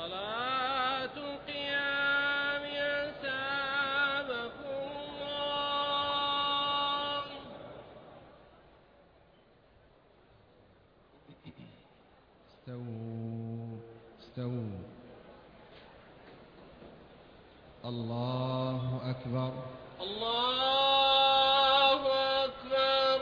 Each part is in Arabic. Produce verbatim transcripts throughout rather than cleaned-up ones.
صلاة القيام أسابكم الله. استووا استووا. الله أكبر. الله أكبر.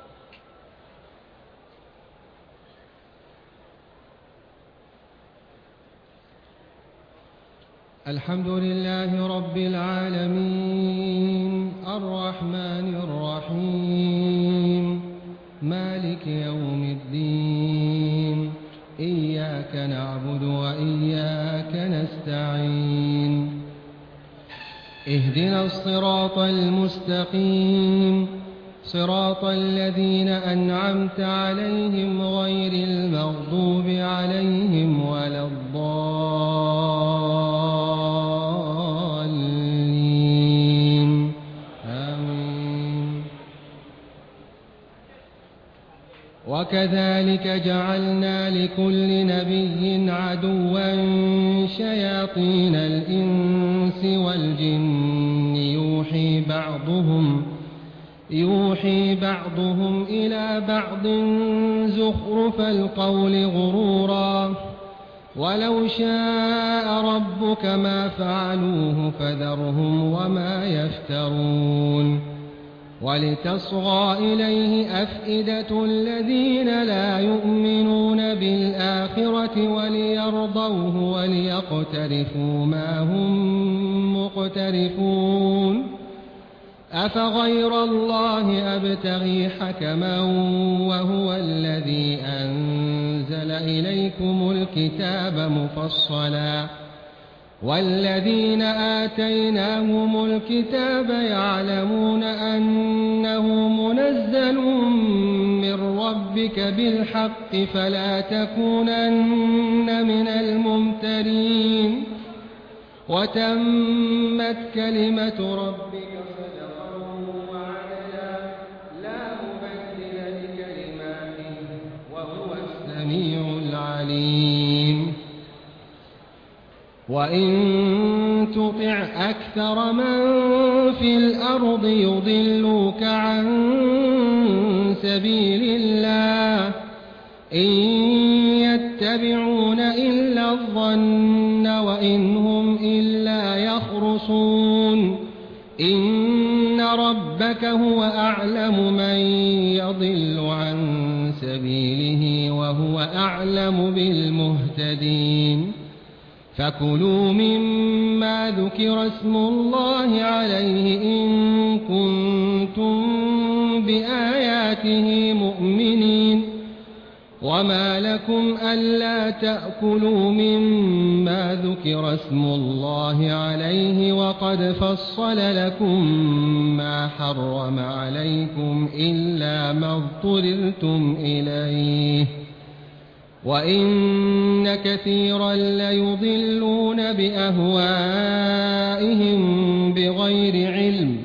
الحمد لله رب العالمين الرحمن الرحيم مالك يوم الدين إياك نعبد وإياك نستعين اهدنا الصراط المستقيم صراط الذين أنعمت عليهم غير المغضوب عليهم ولا الضالين آمين. وكذلك جعلنا لكل نبي عدوا شياطين الإنس والجن يوحي بعضهم يوحي بعضهم إلى بعض زخرف القول غرورا ولو شاء ربك ما فعلوه فذرهم وما يفترون ولتصغى إليه أفئدة الذين لا يؤمنون بالآخرة وليرضوه وليقترفوا ما هم مقترفون أفغير الله أبتغي حكما وهو الذي أنزل إليكم الكتاب مفصلا والذين آتيناهم الكتاب يعلمون أنه منزل من ربك بالحق فلا تكونن من الممترين وتمت كلمة ربك السميع العليم. وإن تطع أكثر من في الأرض يضلوك عن سبيل الله إن يتبعون إلا الظن وإن هم إلا يخرصون إن ربك هو أعلم من يضل عن سبيله وهو أعلم بالمهتدين فكلوا مما ذكر اسم الله عليه إن كنتم بآياته مؤمنين وما لكم ألا تأكلوا مما ذكر اسم الله عليه وقد فصل لكم ما حرم عليكم إلا ما اضطررتم إليه وإن كثيرا ليضلون بأهوائهم بغير علم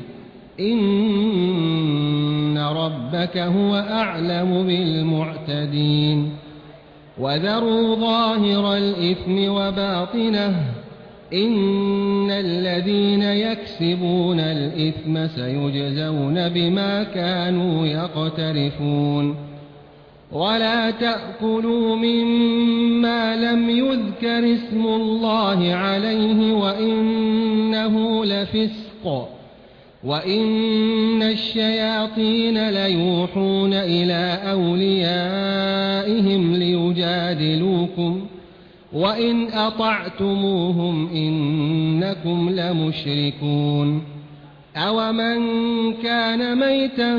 إن ربك هو أعلم بالمعتدين وذروا ظاهر الإثم وباطنه إن الذين يكسبون الإثم سيجزون بما كانوا يقترفون ولا تأكلوا مما لم يذكر اسم الله عليه وإنه لفسق وإن الشياطين ليوحون إلى أوليائهم ليجادلوكم وإن أطعتموهم إنكم لمشركون أومن كان ميتا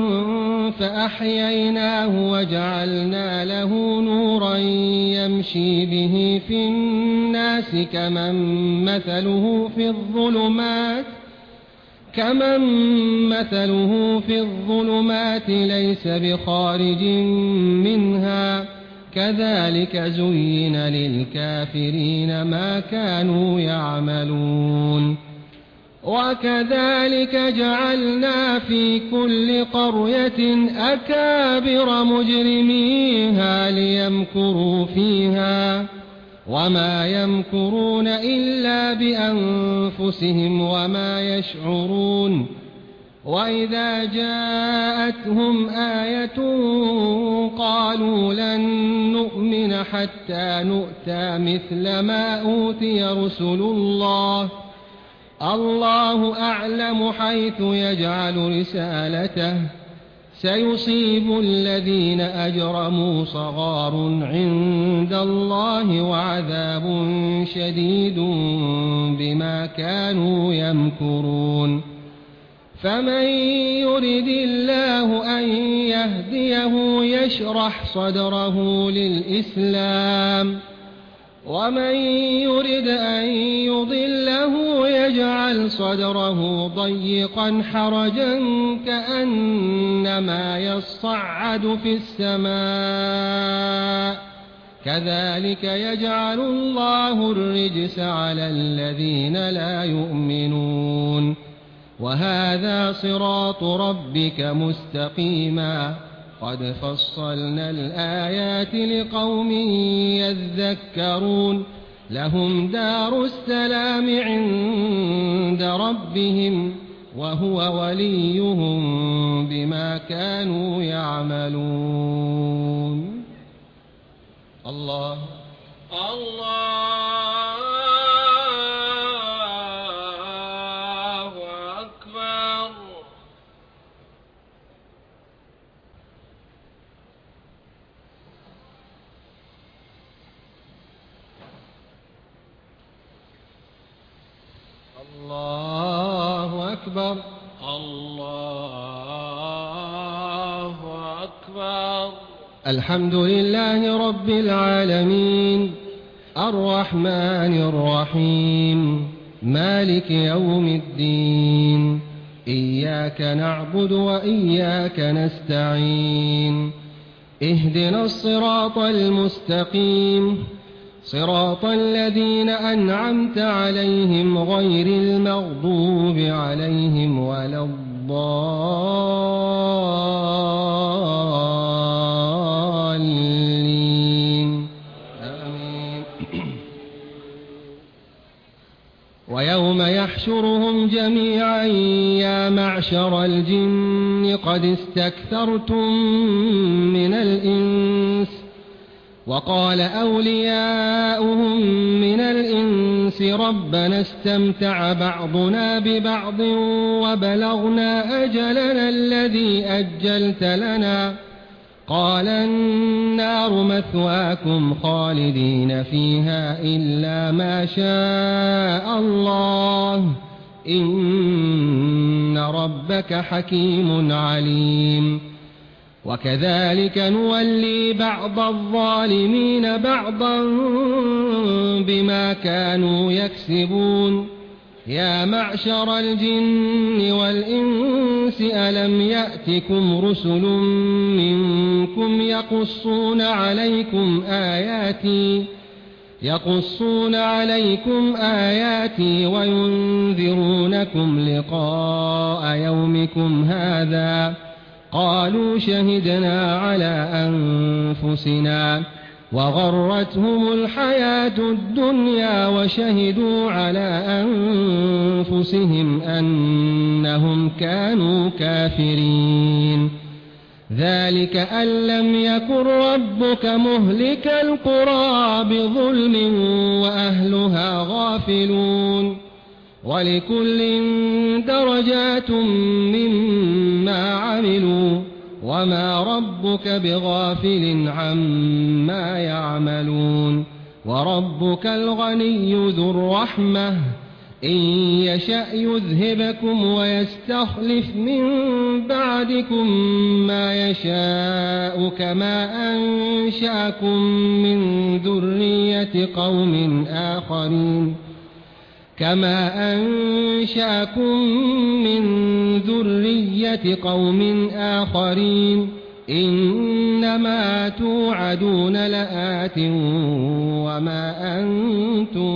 فأحييناه وجعلنا له نورا يمشي به في الناس كمن مثله في الظلمات كمن مثله في الظلمات ليس بخارج منها كذلك زين للكافرين ما كانوا يعملون وكذلك جعلنا في كل قرية أكابر مجرميها ليمكروا فيها وما يمكرون إلا بأنفسهم وما يشعرون وإذا جاءتهم آية قالوا لن نؤمن حتى نؤتى مثل ما أوتي رسل الله الله أعلم حيث يجعل رسالته سيصيب الذين أجرموا صغار عند الله وعذاب شديد بما كانوا يمكرون فمن يرد الله أن يهديه يشرح صدره للإسلام ومن يرد أن يضله يجعل صدره ضيقا حرجا كأنما يصعد في السماء كذلك يجعل الله الرجس على الذين لا يؤمنون وهذا صراط ربك مستقيما قد فصلنا الآيات لقوم يذكرون لهم دار السلام عند ربهم وهو وليهم بما كانوا يعملون الله الله أكبر. الله أكبر. الله أكبر. الحمد لله رب العالمين الرحمن الرحيم مالك يوم الدين إياك نعبد وإياك نستعين اهدنا الصراط المستقيم صراط الذين أنعمت عليهم غير المغضوب عليهم ولا الضالين آمين. ويوم يحشرهم جميعا يا معشر الجن قد استكثرتم من الإنس وقال أولياؤهم من الإنس ربنا استمتع بعضنا ببعض وبلغنا أجلنا الذي أجلت لنا قال النار مثواكم خالدين فيها إلا ما شاء الله إن ربك حكيم عليم وكذلك نولي بعض الظالمين بعضا بما كانوا يكسبون يا معشر الجن والإنس ألم يأتكم رسل منكم يقصون عليكم آياتي يقصون عليكم آياتي وينذرونكم لقاء يومكم هذا قالوا شهدنا على أنفسنا وغرتهم الحياة الدنيا وشهدوا على أنفسهم أنهم كانوا كافرين ذلك أن لم يكن ربك مهلك القرى بظلم وأهلها غافلون ولكل درجات مما عملوا وما ربك بغافل عما يعملون وربك الغني ذو الرحمة إن يشأ يذهبكم ويستخلف من بعدكم ما يشاء كما أنشأكم من ذرية قوم آخرين كما أنشأكم من ذرية قوم آخرين إنما توعدون لآت وما أنتم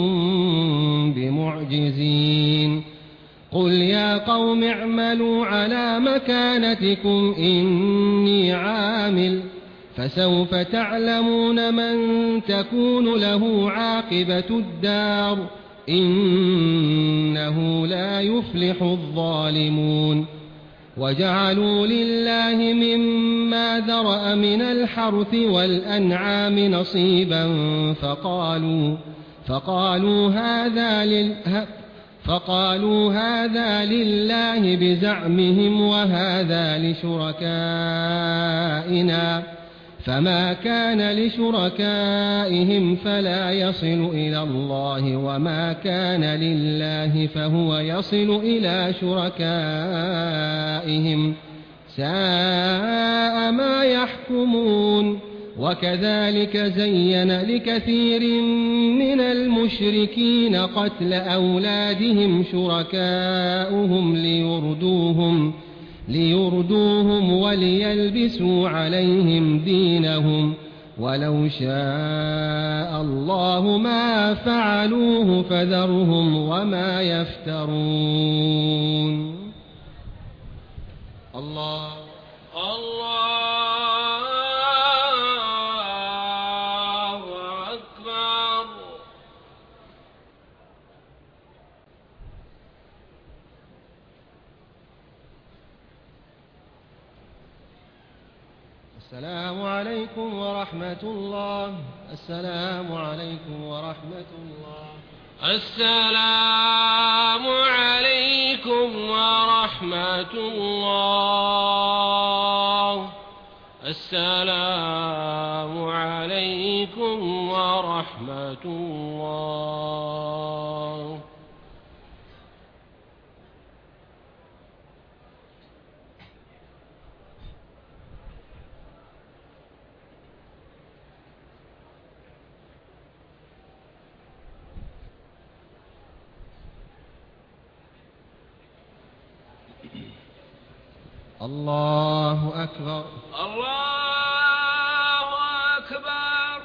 بمعجزين قل يا قوم اعملوا على مكانتكم إني عامل فسوف تعلمون من تكون له عاقبة الدار إنه لا يفلح الظالمون. وجعلوا لله مما ذرأ من الحرث والأنعام نصيبا فقالوا فقالوا هذا لل فقالوا هذا لله بزعمهم وهذا لشركائنا فما كان لشركائهم فلا يصل إلى الله وما كان لله فهو يصل إلى شركائهم ساء ما يحكمون. وكذلك زين لكثير من المشركين قتل أولادهم شركاؤهم ليردوهم ليردوهم وليلبسوا عليهم دينهم ولو شاء الله ما فعلوه فذرهم وما يفترون. الله الله أكبر. السلام عليكم ورحمة الله. السلام عليكم ورحمة الله. السلام عليكم ورحمة الله. السلام عليكم ورحمة الله. الله أكبر. الله أكبر.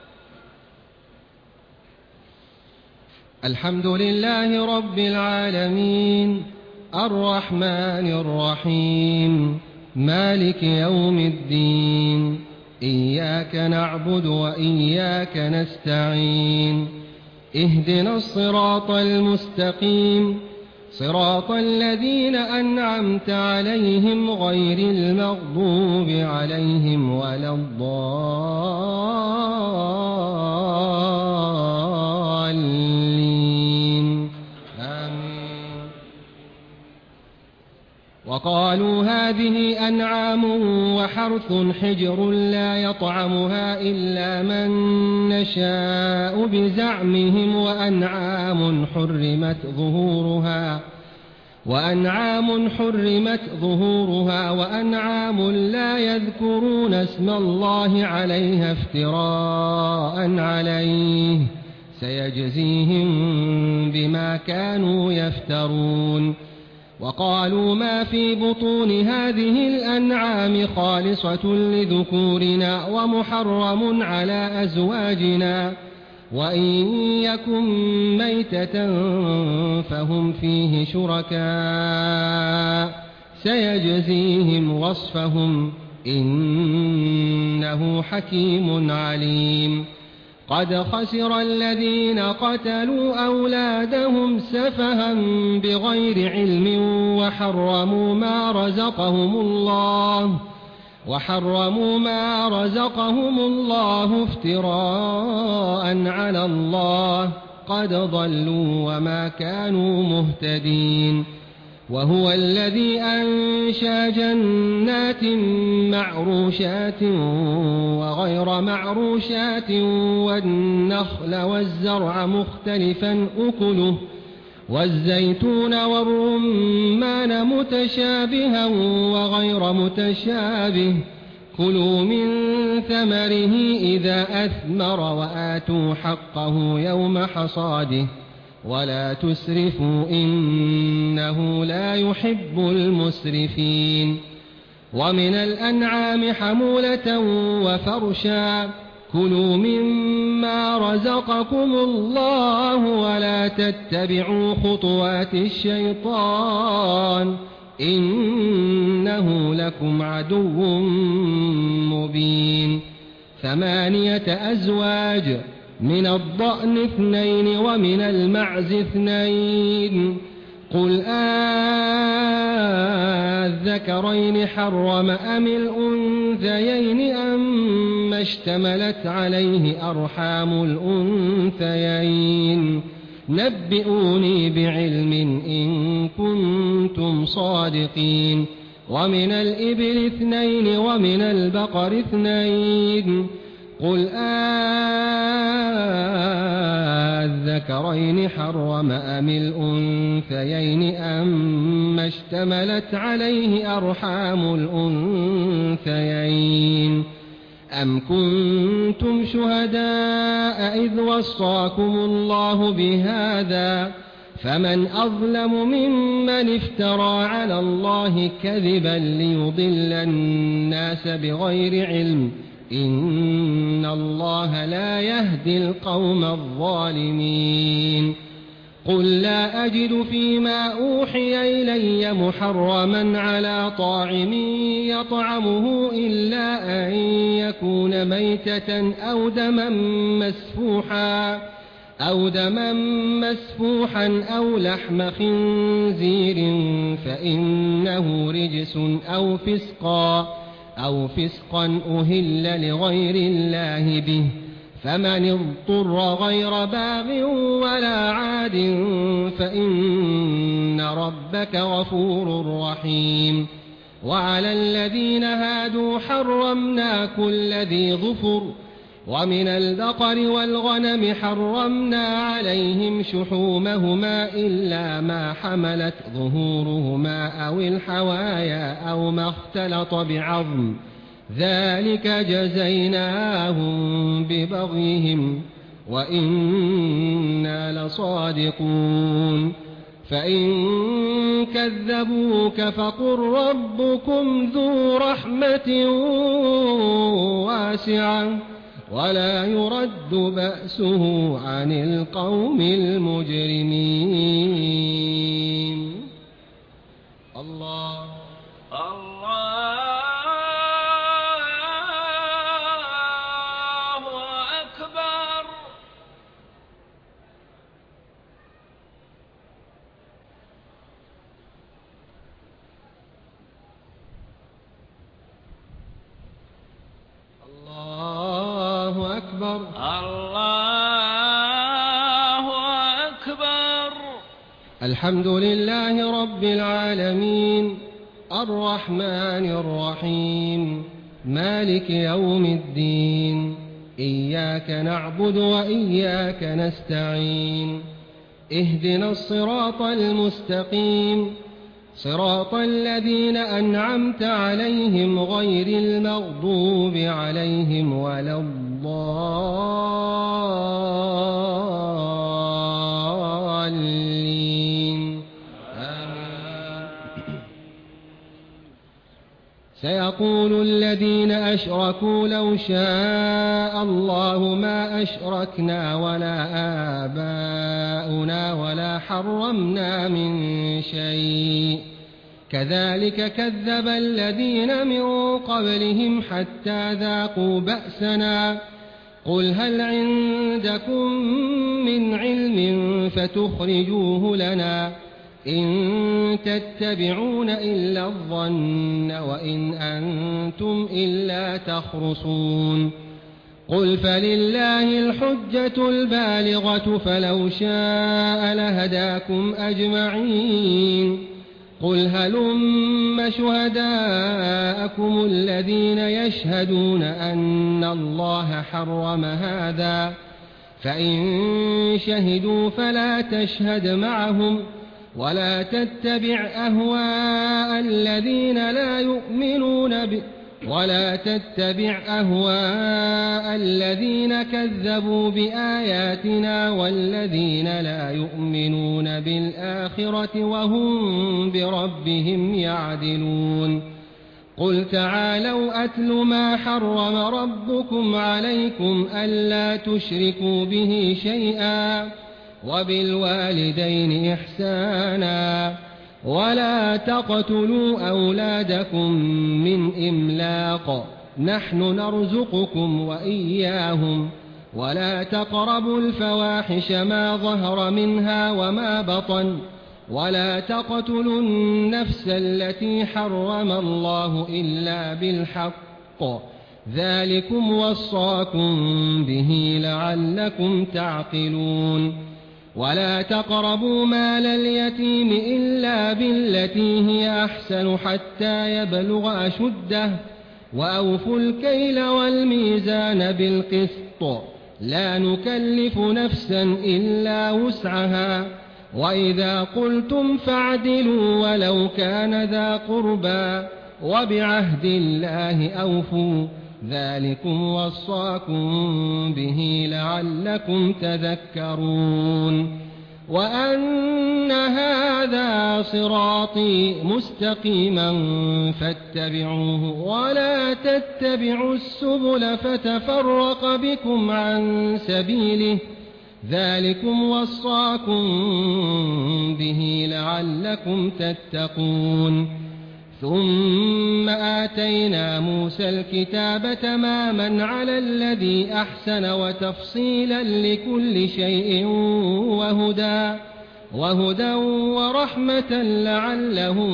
الحمد لله رب العالمين الرحمن الرحيم مالك يوم الدين إياك نعبد وإياك نستعين اهدنا الصراط المستقيم صراط الذين أنعمت عليهم غير المغضوب عليهم ولا الضالين آمين. وقالوا هذه أنعام وحرث حجر لا يطعمها إلا من نشاء بزعمهم وأنعام حرمت ظهورها وأنعام حرمت ظهورها وأنعام لا يذكرون اسم الله عليها افتراء عليه سيجزيهم بما كانوا يفترون. وقالوا ما في بطون هذه الأنعام خالصة لذكورنا ومحرم على أزواجنا وإن يكن ميتة فهم فيه شركاء سيجزيهم وصفهم إنه حكيم عليم. قد خسر الذين قتلوا أولادهم سفها بغير علم وحرموا ما رزقهم الله وحرموا ما رزقهم الله افتراء على الله قد ضلوا وما كانوا مهتدين. وهو الذي أنشأ جنات معروشات وغير معروشات والنخل والزرع مختلفا أكله والزيتون والرمان متشابها وغير متشابه كلوا من ثمره إذا أثمر وآتوا حقه يوم حصاده ولا تسرفوا إنه لا يحب المسرفين. ومن الأنعام حمولة وفرشا كلوا مما رزقكم الله ولا تتبعوا خطوات الشيطان إنه لكم عدو مبين. ثمانية أزواج، من الضأن اثنين ومن المعز اثنين، قل آذكرين حرم أم الأنثيين أما اشتملت عليه أرحام الأنثيين، نبئوني بعلم إن كنتم صادقين. ومن الإبل اثنين ومن البقر اثنين، قل آذكرين حرم أم الأنثيين أما اشتملت عليه أرحام الأنثيين، أم كنتم شهداء إذ وصاكم الله بهذا، فمن أظلم ممن افترى على الله كذبا ليضل الناس بغير علم، إن الله لا يهدي القوم الظالمين. قل لا أجد فيما أوحي إلي محرما على طاعم يطعمه إلا أن يكون ميتة أو دما مسفوحا أو دما مسفوحا أو لحم خنزير فإنه رجس أو فسقا أو فسقا أهل لغير الله به، فمن اضطر غير باغ ولا عاد فإن ربك غفور رحيم. وعلى الذين هادوا حرمنا كل ذي ظفر، ومن البقر والغنم حرمنا عليهم شحومهما إلا ما حملت ظهورهما أو الحوايا أو ما اختلط بعظم، ذلك جزيناهم ببغيهم وإنا لصادقون. فإن كذبوك فقل ربكم ذو رحمة واسعة ولا يرد بأسه عن القوم المجرمين. الله الله أكبر. الله أكبر. الله أكبر. الحمد لله رب العالمين، الرحمن الرحيم، مالك يوم الدين، إياك نعبد وإياك نستعين، اهدنا الصراط المستقيم، صراط الذين أنعمت عليهم غير المغضوب عليهم ولا الضالين. آمين. سيقول الذين أشركوا لو شاء الله ما أشركنا ولا آباؤنا ولا حرمنا من شيء، كذلك كذب الذين من قبلهم حتى ذاقوا بأسنا. قل هل عندكم من علم فتخرجوه لنا، إن تتبعون إلا الظن وإن أنتم إلا تخرصون. قل فلله الحجة البالغة فلو شاء لهداكم أجمعين. قل هلم شهداءكم الذين يشهدون أن الله حرم هذا، فإن شهدوا فلا تشهد معهم ولا تتبع أهواء الذين لا يؤمنون ب ولا تتبع أهواء الذين كذبوا بآياتنا والذين لا يؤمنون بالآخرة وهم بربهم يعدلون. قل تعالوا أتل ما حرم ربكم عليكم ألا تشركوا به شيئا وبالوالدين إحسانا ولا تقتلوا أولادكم من إملاق نحن نرزقكم وإياهم ولا تقربوا الفواحش ما ظهر منها وما بطن ولا تقتلوا النفس التي حرم الله إلا بالحق ذلكم وصاكم به لعلكم تعقلون ولا تقربوا مال اليتيم إلا بالتي هي أحسن حتى يبلغ أشده وأوفوا الكيل والميزان بالقسط لا نكلف نفسا إلا وسعها وإذا قلتم فاعدلوا ولو كان ذا قربى وبعهد الله أوفوا ذلكم وصاكم به لعلكم تذكرون وأن هذا صراطي مستقيما فاتبعوه ولا تتبعوا السبل فتفرق بكم عن سبيله ذلكم وصاكم به لعلكم تتقون ثم آتينا موسى الكتاب تماما على الذي أحسن وتفصيلا لكل شيء وهدى وهدى ورحمة لعلهم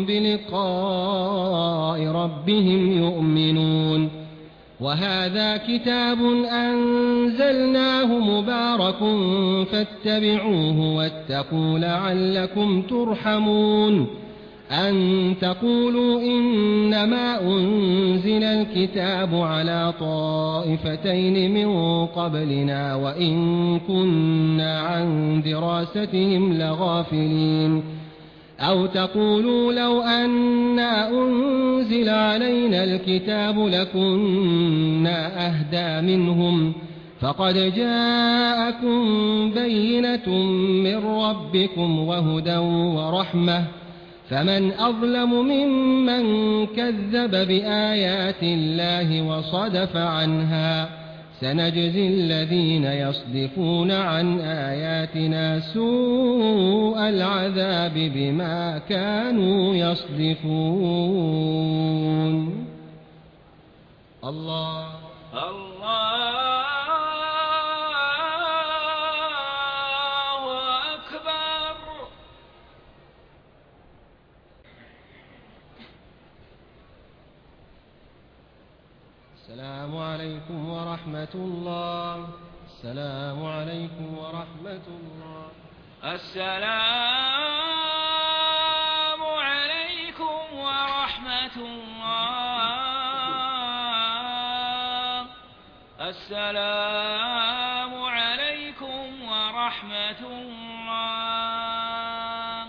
بلقاء ربهم يؤمنون وهذا كتاب أنزلناه مبارك فاتبعوه واتقوا لعلكم ترحمون أن تقولوا إنما أنزل الكتاب على طائفتين من قبلنا وإن كنا عن دراستهم لغافلين أو تقولوا لو أنا أنزل علينا الكتاب لكنا أهدى منهم فقد جاءكم بينة من ربكم وهدى ورحمة فمن أظلم ممن كذب بآيات الله وصدف عنها سنجزي الذين يصدفون عن آياتنا سوء العذاب بما كانوا يصدفون الله الله أكبر. السلام عليكم ورحمة الله. السلام عليكم ورحمة الله. السلام عليكم ورحمة الله. السلام عليكم ورحمة الله.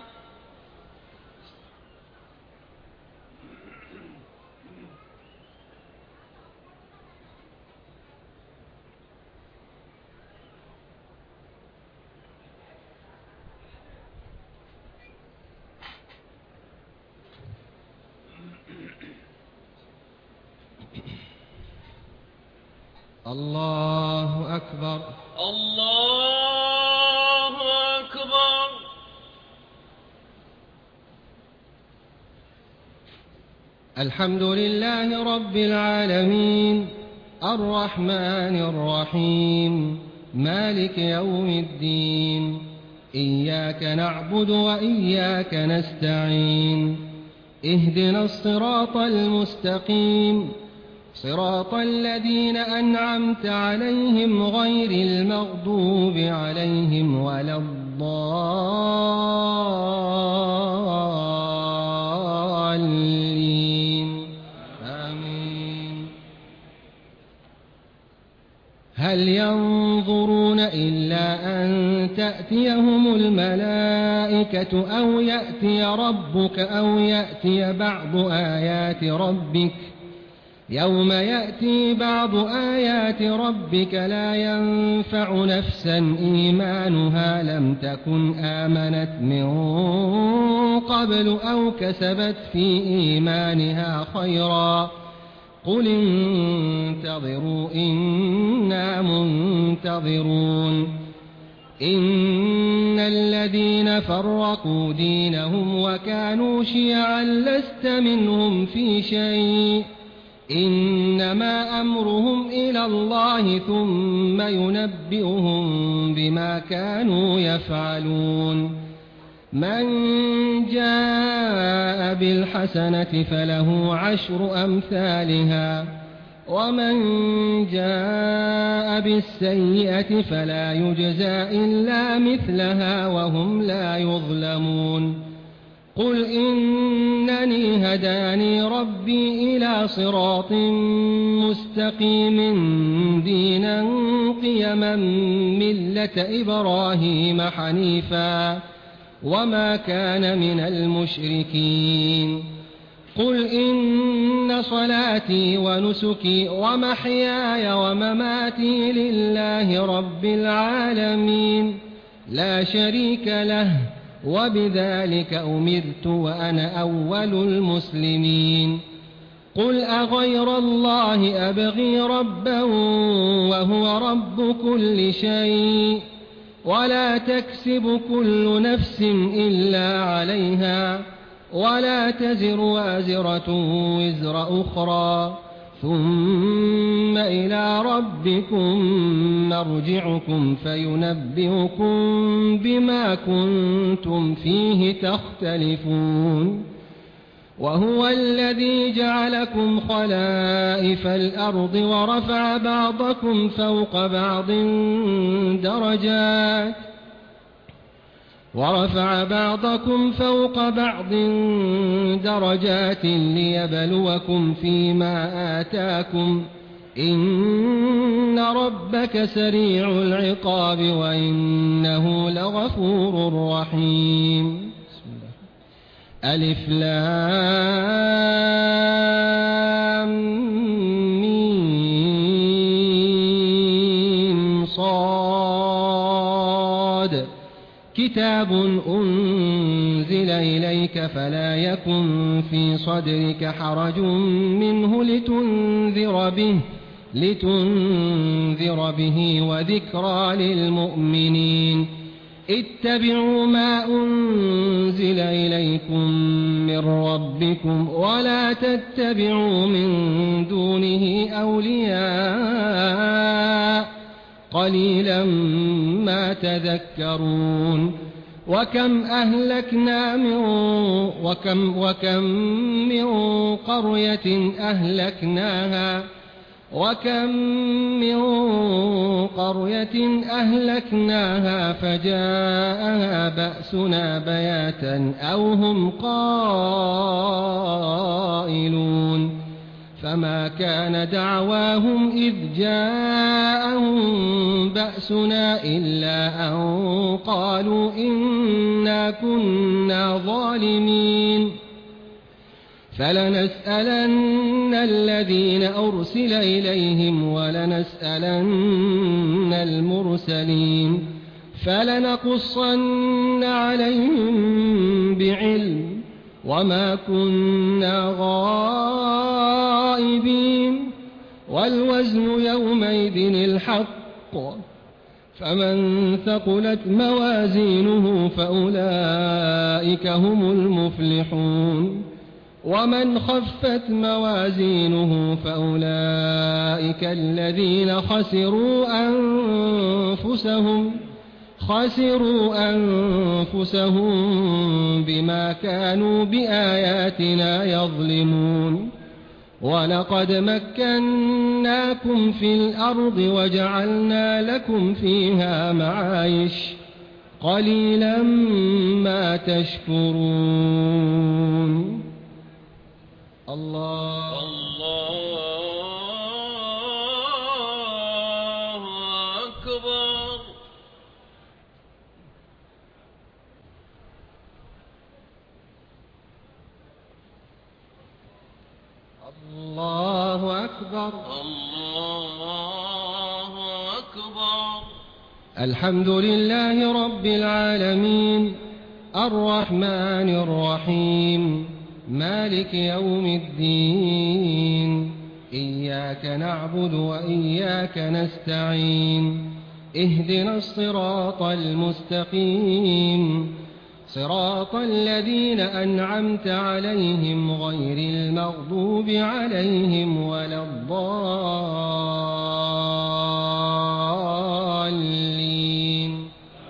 الله أكبر. الله أكبر. الحمد لله رب العالمين الرحمن الرحيم مالك يوم الدين إياك نعبد وإياك نستعين اهدنا الصراط المستقيم صراط الذين أنعمت عليهم غير المغضوب عليهم ولا الضالين آمين. هل ينظرون إلا أن تأتيهم الملائكة أو يأتي ربك أو يأتي بعض آيات ربك يوم يأتي بعض آيات ربك لا ينفع نفسا إيمانها لم تكن آمنت من قبل أو كسبت في إيمانها خيرا قل انتظروا إنا منتظرون إن الذين فرقوا دينهم وكانوا شيعا لست منهم في شيء إنما أمرهم إلى الله ثم ينبئهم بما كانوا يفعلون من جاء بالحسنة فله عشر أمثالها ومن جاء بالسيئة فلا يجزى إلا مثلها وهم لا يظلمون قل إنني هداني ربي إلى صراط مستقيم دينا قيما ملة إبراهيم حنيفا وما كان من المشركين قل إن صلاتي ونسكي ومحياي ومماتي لله رب العالمين لا شريك له وبذلك أمرت وأنا أول المسلمين قل أغير الله أبغي ربا وهو رب كل شيء ولا تكسب كل نفس إلا عليها ولا تزر وازرة وزر أخرى ثم إلى ربكم مرجعكم فينبئكم بما كنتم فيه تختلفون وهو الذي جعلكم خلائف الأرض ورفع بعضكم فوق بعض درجات ورفع بعضكم فوق بعض درجات ليبلوكم فيما آتاكم إن ربك سريع العقاب وإنه لغفور رحيم ألف لام ميم صاد كتاب أنزل إليك فلا يكن في صدرك حرج منه لتنذر به لتنذر به وذكرى للمؤمنين اتبعوا ما أنزل إليكم من ربكم ولا تتبعوا من دونه أولياء قليلا ما تذكرون وكم أهلكنا من وكم وكم من قرية أهلكناها وكم من قرية أهلكناها فجاءها بأسنا بياتا أو هم قائلون فما كان دعواهم إذ جاءهم بأسنا إلا أن قالوا إنا كنا ظالمين فلنسألن الذين أرسل إليهم ولنسألن المرسلين فلنقصن عليهم بعلم وما كنا غائبين والوزن يومئذ الحق فمن ثقلت موازينه فأولئك هم المفلحون ومن خفت موازينه فأولئك الذين خسروا أنفسهم خسروا أنفسهم بما كانوا بآياتنا يظلمون ولقد مكناكم في الأرض وجعلنا لكم فيها معايش قليلا ما تشكرون الله الله أكبر الله أكبر الله أكبر الحمد لله رب العالمين الرحمن الرحيم مالك يوم الدين إياك نعبد وإياك نستعين اهدنا الصراط المستقيم صراط الذين أنعمت عليهم غير المغضوب عليهم ولا الضالين.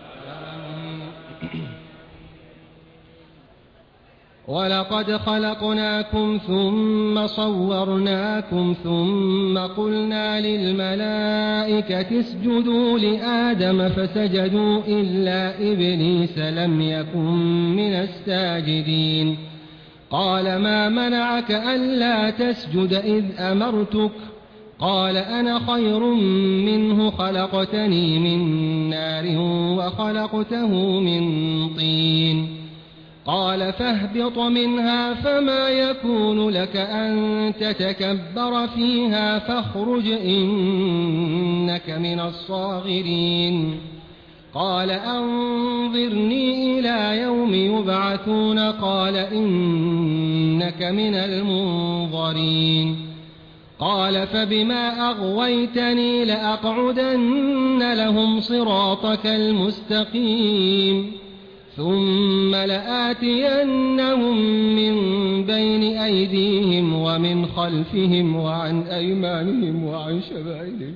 ولقد خلقناكم ثم صورناكم ثم قلنا للملائكة اسجدوا لآدم فسجدوا إلا إبليس لم يكن من الساجدين. قال ما منعك ألا تسجد إذ أمرتك؟ قال أنا خير منه خلقتني من نار وخلقته من طين. قال فاهبط منها فما يكون لك أن تتكبر فيها فاخرج إنك من الصاغرين. قال أنظرني إلى يوم يبعثون قال إنك من المنظرين. قال فبما أغويتني لأقعدن لهم صراطك المستقيم ثم لآتينهم من بين أيديهم ومن خلفهم وعن أيمانهم وعن شمائلهم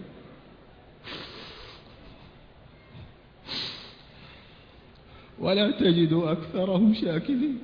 ولا تجد أكثرهم شاكرين.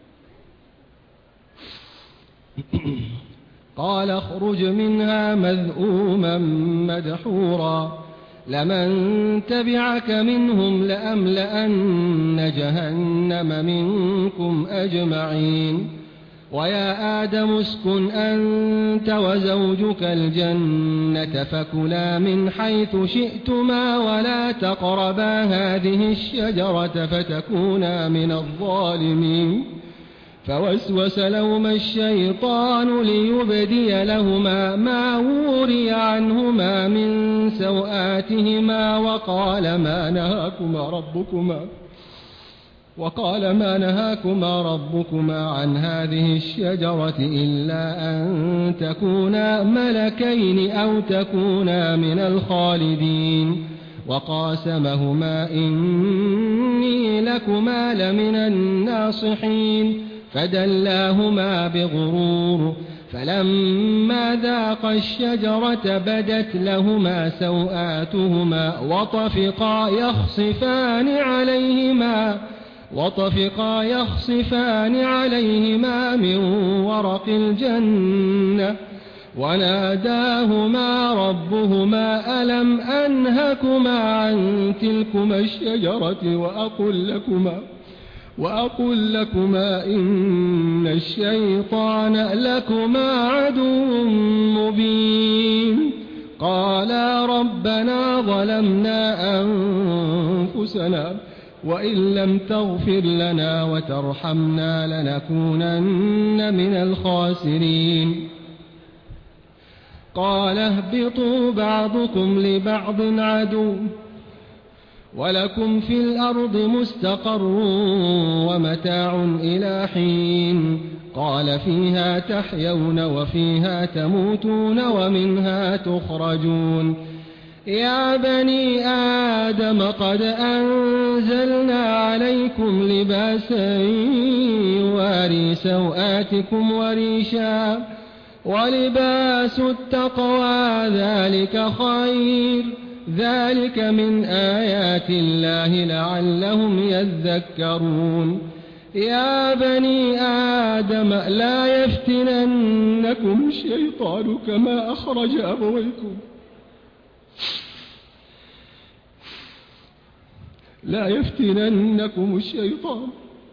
قال اخرج منها مذءوما مدحورا لمن تبعك منهم لأملأن جهنم منكم أجمعين. ويا آدم اسكن أنت وزوجك الجنة فكلا من حيث شئتما ولا تقربا هذه الشجرة فتكونا من الظالمين. فوسوس لهما الشيطان ليبدي لهما ما وري عنهما من سوآتهما وقال ما نهاكما ربكما وقال ما نهاكما ربكما عن هذه الشجرة إلا أن تكونا ملكين أو تكونا من الخالدين. وقاسمهما إني لكما لمن الناصحين فدلاهما بغرور فلما ذاقا الشجرة بدت لهما سوآتهما وطفقا يخصفان عليهما وطفقا يخصفان عليهما من ورق الجنة وناداهما ربهما ألم أنهكما عن تلكما الشجرة وأقل لكما وأقل لكما إن الشيطان لكما عدو مبين. قالا ربنا ظلمنا أنفسنا وإن لم تغفر لنا وترحمنا لنكونن من الخاسرين. قال اهبطوا بعضكم لبعض عدو ولكم في الأرض مستقر ومتاع إلى حين. قال فيها تحيون وفيها تموتون ومنها تخرجون. يا بني آدم قد أنزلنا عليكم لباسا يواري سوآتكم وريشا ولباس التقوى ذلك خير ذلك من آيات الله لعلهم يذكرون. يا بني آدم لا يفتننكم الشيطان كما أخرج أبويكم لا يفتننكم الشيطان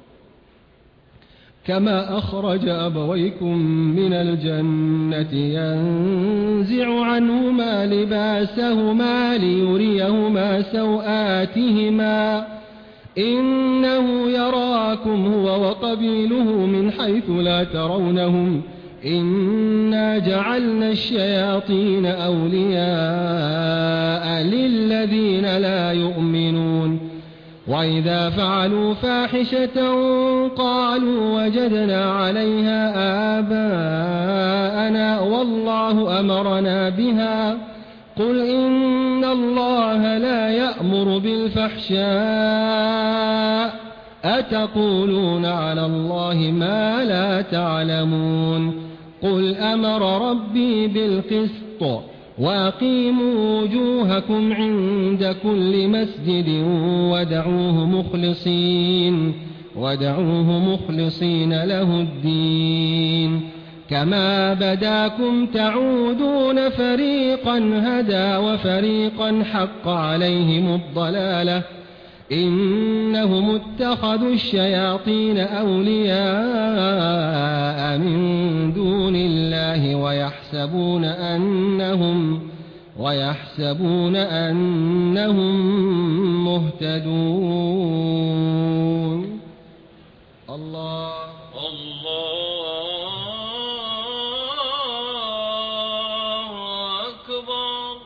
كما أخرج أبويكم من الجنة ينزع عنهما لباسهما ليريهما سوآتهما إنه يراكم هو وقبيله من حيث لا ترونهم إنا جعلنا الشياطين أولياء للذين لا يؤمنون. وإذا فعلوا فاحشة قالوا وجدنا عليها آباءنا والله أمرنا بها قل إن الله لا يأمر بالفحشاء أتقولون على الله ما لا تعلمون قل أمر ربي بالقسط وأقيموا وجوهكم عند كل مسجد ودعوه مخلصين ودعوه مخلصين له الدين كما بداكم تعودون فريقا هدى وفريقا حق عليهم الضلالة إنهم اتخذوا الشياطين أولياء من دون الله ويحسبون أنهم ويحسبون أنهم مهتدون الله الله أكبر.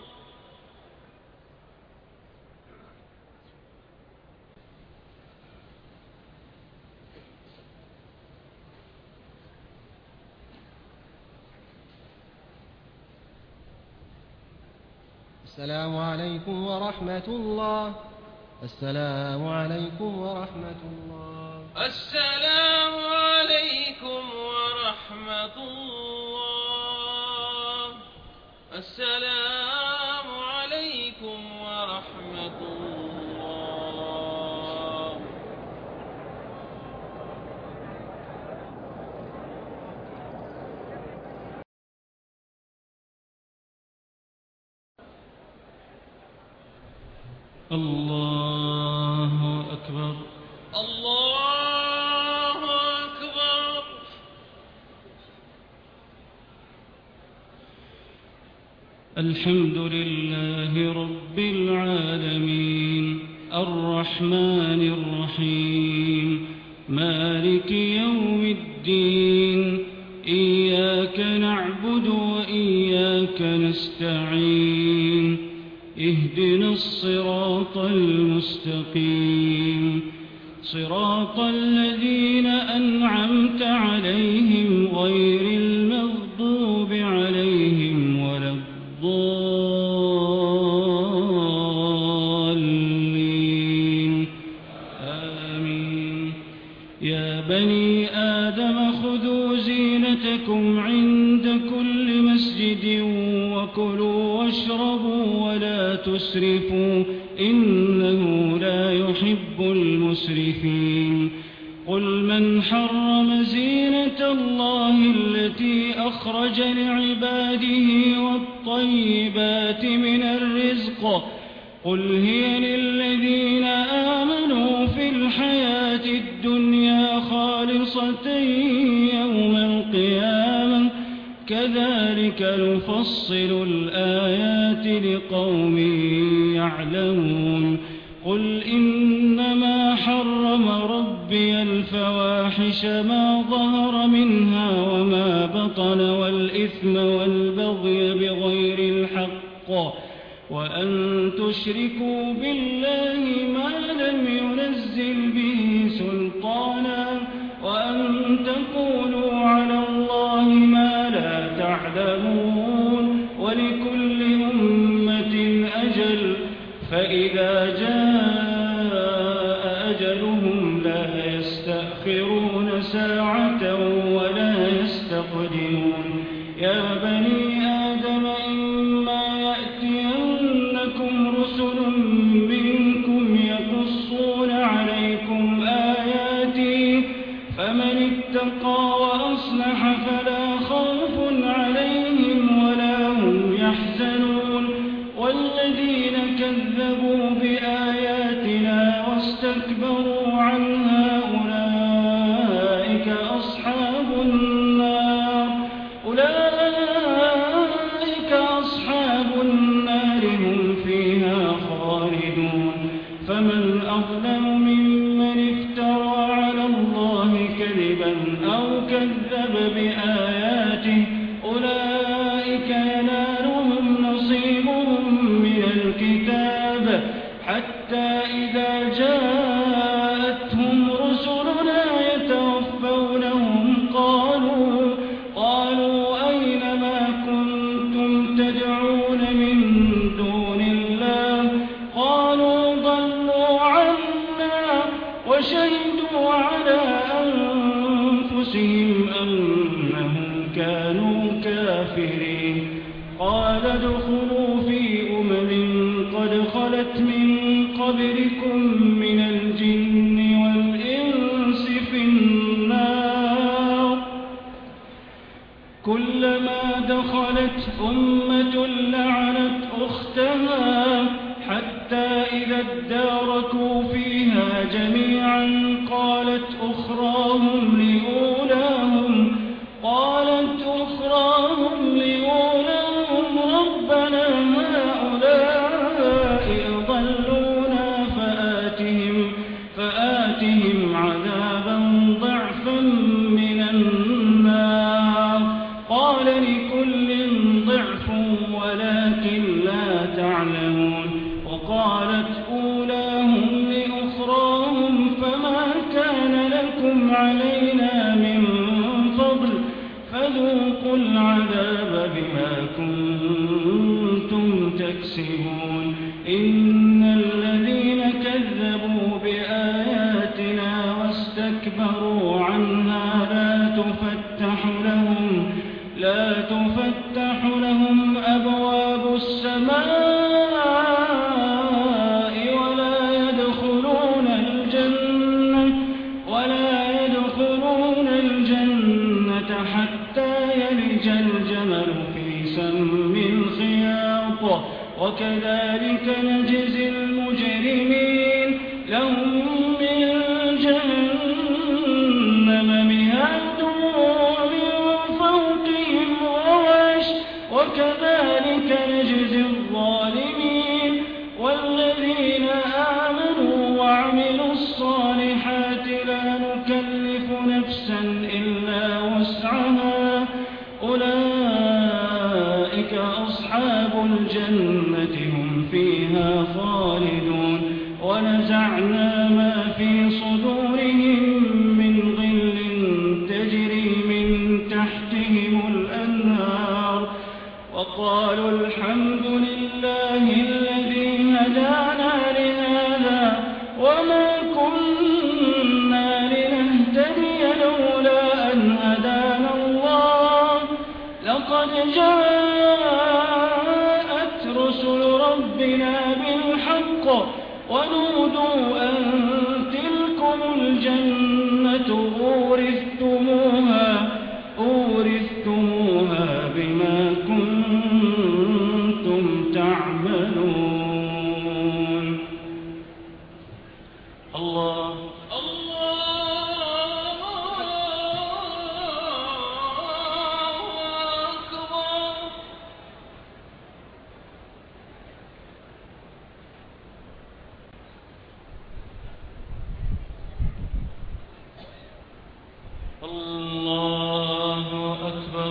السلام عليكم ورحمة الله. السلام عليكم ورحمة الله. السلام عليكم ورحمة الله. السلام عليكم ورحمة الله. الله أكبر. الله أكبر. الحمد لله رب العالمين الرحمن الرحيم مالك يوم الدين إياك نعبد وإياك نستعين اهدنا الصراط المستقيم صراط الذين أنعمت عليهم غير المغضوب عليهم ولا الضالين آمين. يا بني آدم خذوا زينتكم عند كل مسجد وكلوا واشربوا ولا تسرفوا إنه لا يحب المسرفين. قل من حرم زينة الله التي أخرج لعباده والطيبات من الرزق قل هي للذين آمنوا في الحياة الدنيا خالصة يوم القيامة كذلك نفصل الآيات لقوم يعلمون. قل إنما حرم ربي الفواحش ما ظهر منها وما بطن والإثم والبغي بغير الحق وأن تشركوا بالله ما لم ينزل به سلطانا وأن تقولوا على الله ما لا تعلمون. ولكل أمة أجل فإذا جاء أجلهم لا يستأخرون ساعة ولا يستقدمون. يا بني آدم إما يأتينكم رسل منكم يقصون عليكم آياتي فمن اتقى وأصلح فلا خوف عليهم ولا هم يحزنون. والذين كذبوا بآياتنا واستكبروا عنها أولئك أصحاب النار أولئك أصحاب النار هم فيها خالدون. فمن أظلم ممن افترى على الله كذبا أو كذب بآياته أولئك ينالهم نصيبهم من الكتاب حتى إذا جاءتهم رسلنا يتوفونهم قالوا قالوا أين ما كنتم تدعون من قال ادخلوا في أمم قد خلت من قبلكم من الجن والإنس في النار كلما دخلت أمة لعنت أختها حتى إذا اداركوا فيها جميعا قالت أخراهم لأولاهم قالت أخراهم لأولاهم ربنا هؤلاء أضلونا فآتهم فآتهم عذابا ضعفا من النار قال لكل ضعف ولكن لا تعلمون وقالت أولاهم لأخراهم فما كان لكم علينا من فضل فذوقوا العذاب بما كنتم تكسبون إن الذين كذبوا بآياتنا واستكبروا عنها لا تفتح لهم لا تفتح لهم أبواب السماء ولا يدخلون الجنة ولا يدخلون الجنة حتى يلج الجمل في سم الخياط وكذلك نجزي المجرمين لهم من جهنم مهاد ومن فوقهم غواش وكذلك نجزي الظالمين والذين آمنوا وعملوا الصالحات لا نكلف نفسا إلا وسعها أولئك أصحاب الجنة هم فيها خالدون ونزعنا ما في صدورهم من غل تجري من تحتهم الأنهار وقالوا الحمد لله الذي هدانا لهذا وما كنا لنهتدي لولا أن هدانا الله لقد جاءت رسل ربنا بالحق ونودوا أن تلكم الجنة أورثتموها أورثتموها بما كنتم تعملون الله الله أكبر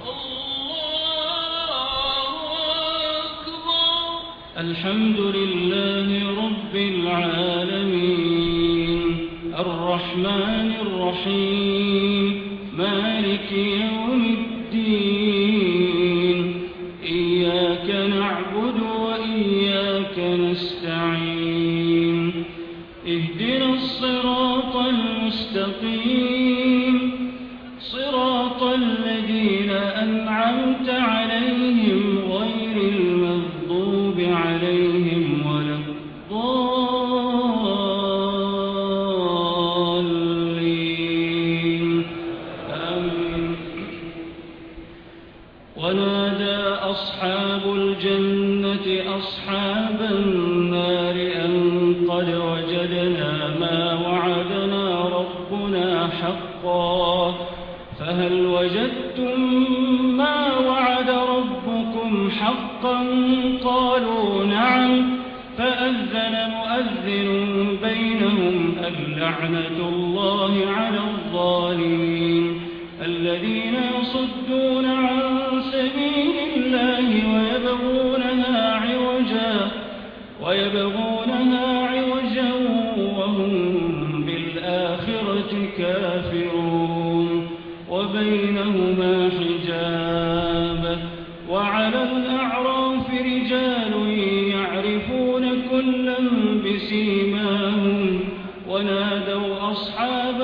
الله أكبر الحمد لله رب العالمين الرحمن الرحيم مالك يوم الدين إياك نعبد وإياك نستعين اهدنا الصراط المستقيم صراط الذين أنعمت عليهم غير المغضوب عليهم ولا الضالين آمين ونادى أصحاب الجنة أصحاب النار أن قد وجدنا ما وعدنا ربنا حقا فهل وجدتم ما وعد ربكم حقا قالوا نعم فأذن مؤذن بينهم اللعنة الله على الظالمين الذين يصدون عن سبيل الله ويبغونها عوجا ويبغونها عوجا وهم بالآخرة كافرون وبينهما حجاب وعلى الأعراف رجال يعرفون كلا بسيماهم ونادوا أصحاب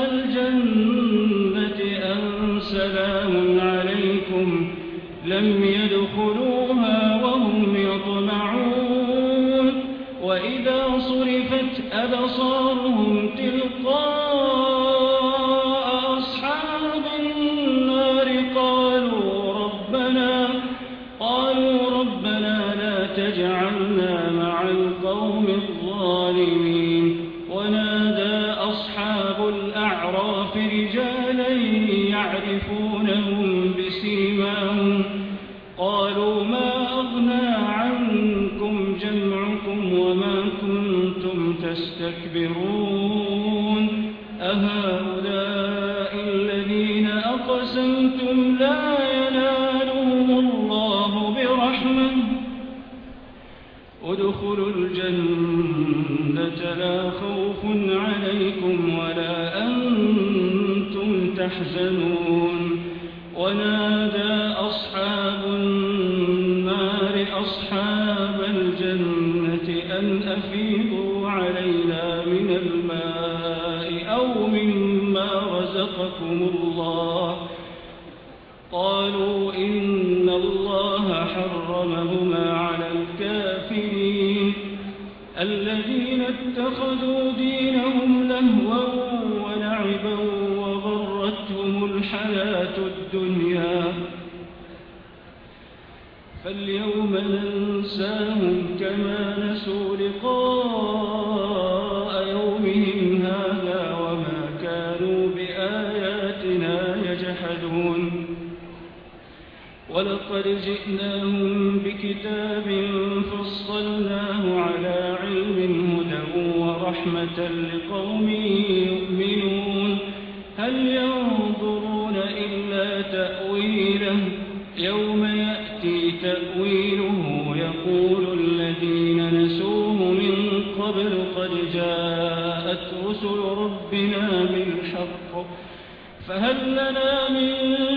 الجنة أن سلام عليكم لم يدخلوها قالوا ربنا لا تجعلنا مع القوم الظالمين ونادى أصحاب الأعراف رجالا يعرفونهم بسيماهم قالوا ما أغنى عنكم جمعكم وما كنتم تستكبرون أهؤلاء الذين أقسمتم لا ينالهم الله برحمة ادخلوا الجنة لا خوف عليكم ولا أنتم تحزنون ونادى أصحاب النار أصحاب الجنة أن أفيضوا علينا من الماء أو مما رزقكم الله قالوا إن الله حرمهما على الكافرين الذين اتخذوا دينهم لهوا ولعبا وغرتهم الحياة الدنيا فاليوم ننساهم كما نسوا لقاء يومهم هذا وما كانوا بآياتنا يجحدون ولقد جئناهم بكتاب فصلناه على علم هدى ورحمة لقوم يؤمنون هل ينظرون إلا تأويله يوم يأتي تأويله يقول الذين نسوه من قبل قد جاءت رسل ربنا بالحق فهل لنا من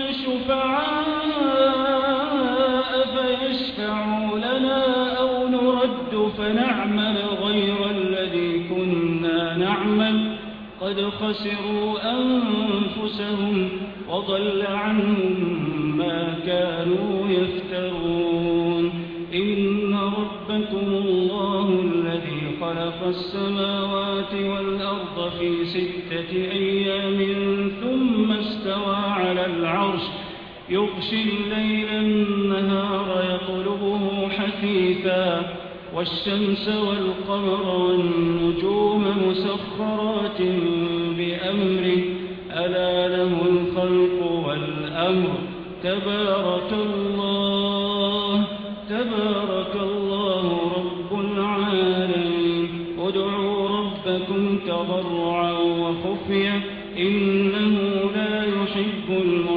شفعاء فيشفعوا لنا أو نرد فنعمل غير الذي كنا نعمل قد خسروا أنفسهم وضل عنهم ما كانوا يفترون إن ربكم الله الذي خلق السماوات والأرض في ستة أيام ثم استوى على العرش يغشي الليل النهار يطلبه حثيثا والشمس والقمر والنجوم مسخرات بأمره ألا له الخلق والأمر تبارك الله تبارك الله رب العالمين ادعوا ربكم تضرعا وخفية إنه لا يحب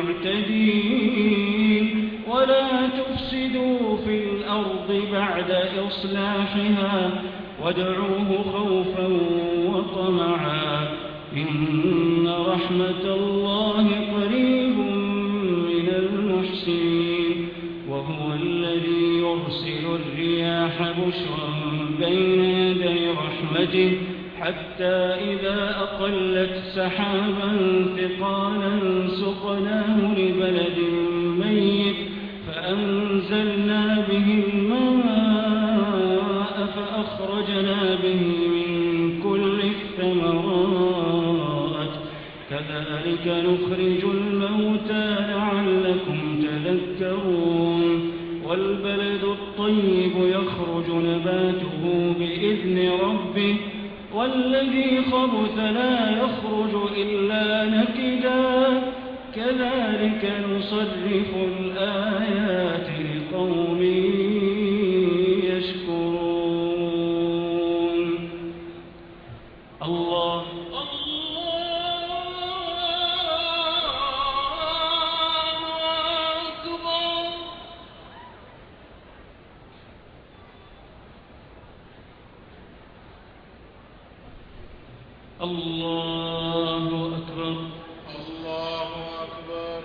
المعتدين ولا تفسدوا في الأرض بعد إصلاحها وادعوه خوفا وطمعا إن رحمة الله قريب من المحسنين وهو الذي يرسل الرياح بشرا بين يدي رحمته حتى إذا أقلت سحابا ثقالا سقناه لبلد ميت فأنزلنا به الماء فأخرجنا به من كل الثمرات كذلك نخرج الموتى لعلكم تذكرون والبلد الطيب يخرج نباته بإذن ربه والذي خبث لا يخرج إلا نكدا كذلك نصرف الآيات لقوم يشكرون الله الله أكبر الله أكبر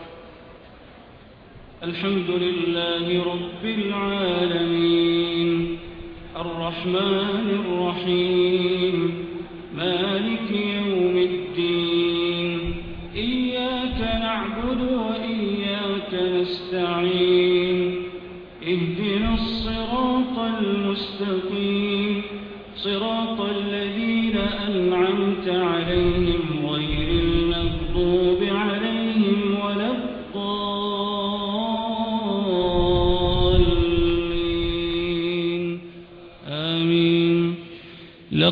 الحمد لله رب العالمين الرحمن الرحيم مالك يوم الدين إياك نعبد وإياك نستعين اهدنا الصراط المستقيم صراط الذين أنعمت عليهم غير المغضوب عليهم ولا الضالين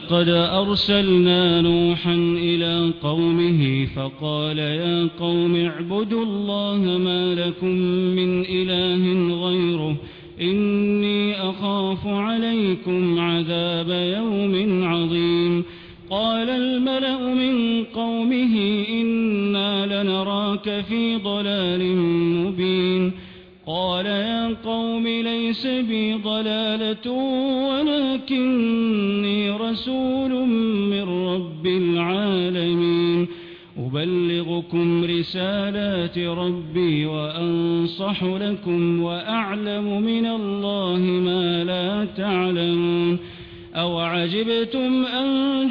ولقد أرسلنا نوحا إلى قومه فقال يا قوم اعبدوا الله ما لكم من إله غيره إني أخاف عليكم عذاب يوم عظيم قال الملأ من قومه إنا لنراك في ضلال مبين قال يا قوم ليس بي ضلالة ولكني رسول من رب العالمين أبلغكم رسالات ربي وأنصح لكم وأعلم من الله ما لا تعلمون أو عجبتم أن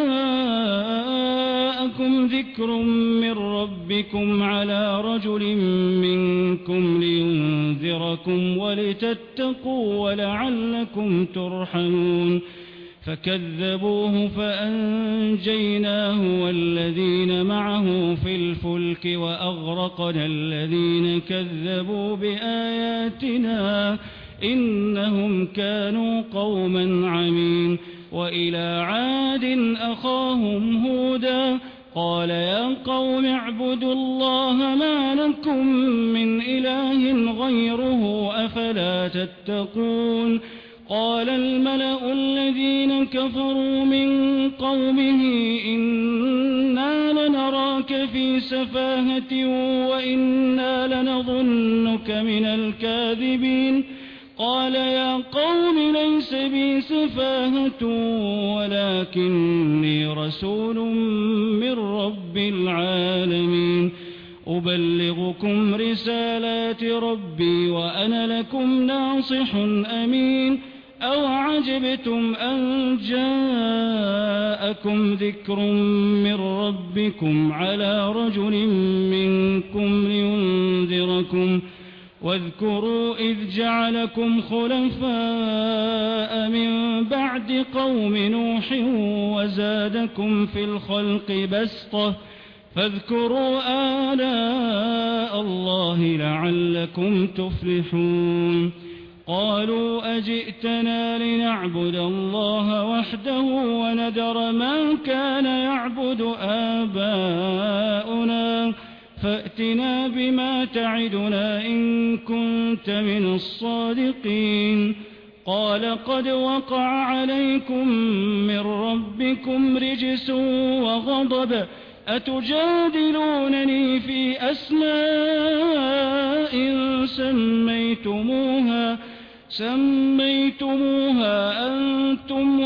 جاءكم ذكر من ربكم على رجل منكم لينذركم ولتتقوا ولعلكم ترحمون فكذبوه فأنجيناه والذين معه في الفلك وأغرقنا الذين كذبوا بآياتنا إنهم كانوا قوما عمين وإلى عاد أخاهم هودا قال يا قوم اعبدوا الله ما لكم من إله غيره أفلا تتقون قال الملأ الذين كفروا من قومه إنا لنراك في سفاهة وإنا لنظنك من الكاذبين قال يا قوم ليس بي سفاهة ولكني رسول من رب العالمين أبلغكم رسالات ربي وأنا لكم ناصح أمين أو عجبتم أن جاءكم ذكر من ربكم على رجل منكم لينذركم واذكروا إذ جعلكم خلفاء من بعد قوم نوح وزادكم في الخلق بسطة فاذكروا آلاء الله لعلكم تفلحون قالوا أجئتنا لنعبد الله وحده ونذر ما كان يعبد آباؤنا فأتنا بما تعدنا إن كنت من الصادقين قال قد وقع عليكم من ربكم رجس وغضب أتجادلونني في أسماء سميتموها سميتموها أنتم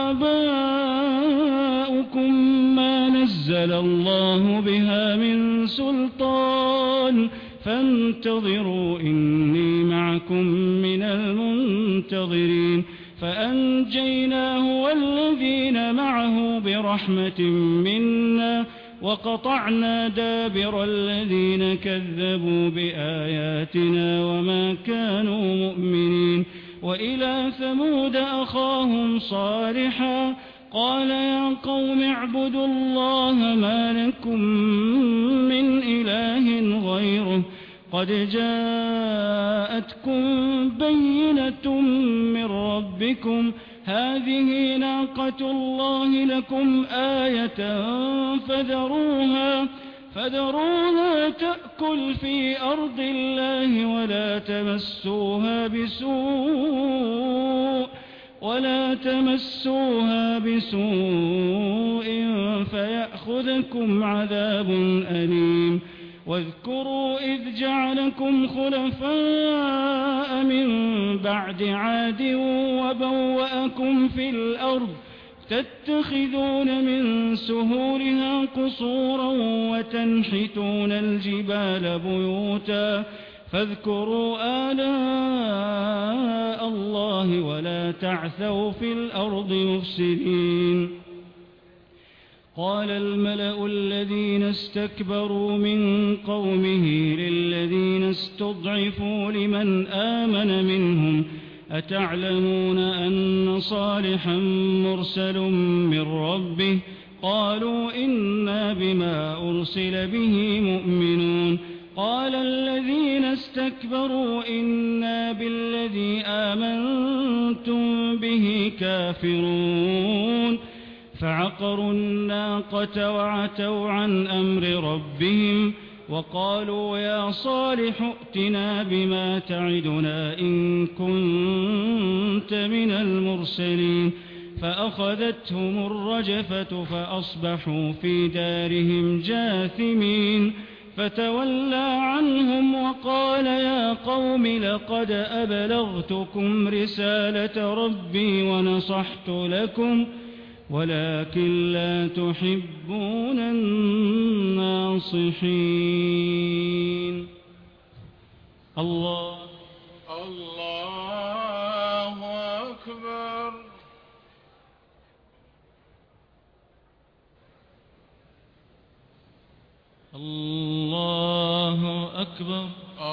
وآباؤكم ما نزل الله بها من سلطان فانتظروا إني معكم من المنتظرين فأنجيناه والذين معه برحمة منا وقطعنا دابر الذين كذبوا بآياتنا وما كانوا مؤمنين وإلى ثمود أخاهم صالحا قال يا قوم اعبدوا الله ما لكم من إله غيره قد جاءتكم بينة من ربكم هذه ناقة الله لكم آية فذروها فذروها تأكل في أرض الله ولا تمسوها بسوء ولا تمسوها بسوء فيأخذكم عذاب أليم واذكروا إذ جعلكم خلفاء من بعد عاد وبوأكم في الأرض تتخذون من سهولها قصورا وتنحتون الجبال بيوتا فاذكروا آلاء الله ولا تعثوا في الأرض مفسدين قال الملأ الذين استكبروا من قومه للذين استضعفوا لمن آمن منهم أتعلمون أن صالحا مرسل من ربه قالوا إنا بما أرسل به مؤمنون قال الذين استكبروا إنا بالذي آمنتم به كافرون فعقروا الناقة وعتوا عن أمر ربهم وقالوا يا صالح ائتنا بما تعدنا إن كنت من المرسلين فأخذتهم الرجفة فأصبحوا في دارهم جاثمين فتولى عنهم وقال يا قوم لقد أبلغتكم رسالة ربي ونصحت لكم ولكن لا تحبون الناصحين. الله الله أكبر. الله أكبر.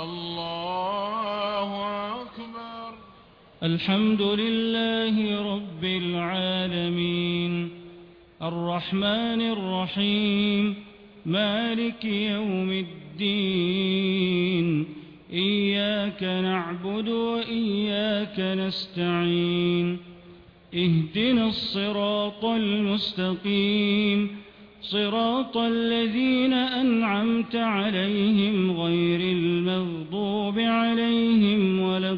الله أكبر. الحمد لله رب العالمين الرحمن الرحيم مالك يوم الدين إياك نعبد وإياك نستعين اهدنا الصراط المستقيم صراط الذين أنعمت عليهم غير المغضوب عليهم ولا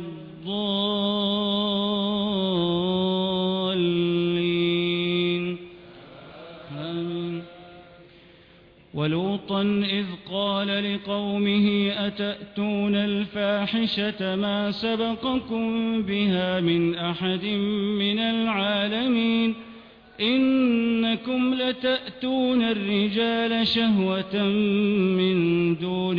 الضالين آمين. ولوطا إذ قال لقومه أتأتون الفاحشة ما سبقكم بها من أحد من العالمين إنكم لتأتون الرجال شهوة من دون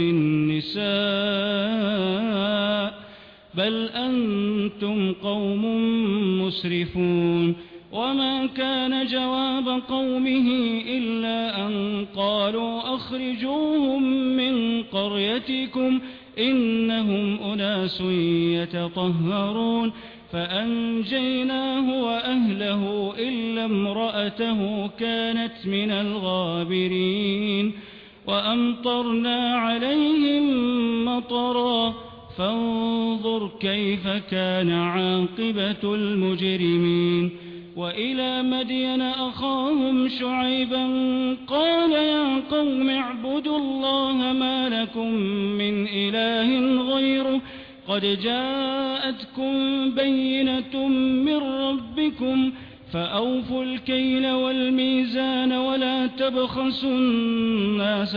النساء بل أنتم قوم مسرفون. وما كان جواب قومه إلا أن قالوا أخرجوهم من قريتكم إنهم أناس يتطهرون فأنجيناه وأهله إلا امرأته كانت من الغابرين وأمطرنا عليهم مطرا فانظر كيف كان عاقبة المجرمين. وإلى مدين أخاهم شعيبا قال يا قوم اعبدوا الله ما لكم من إله غيره قد جاءتكم بينة من ربكم فأوفوا الكيل والميزان ولا تبخسوا الناس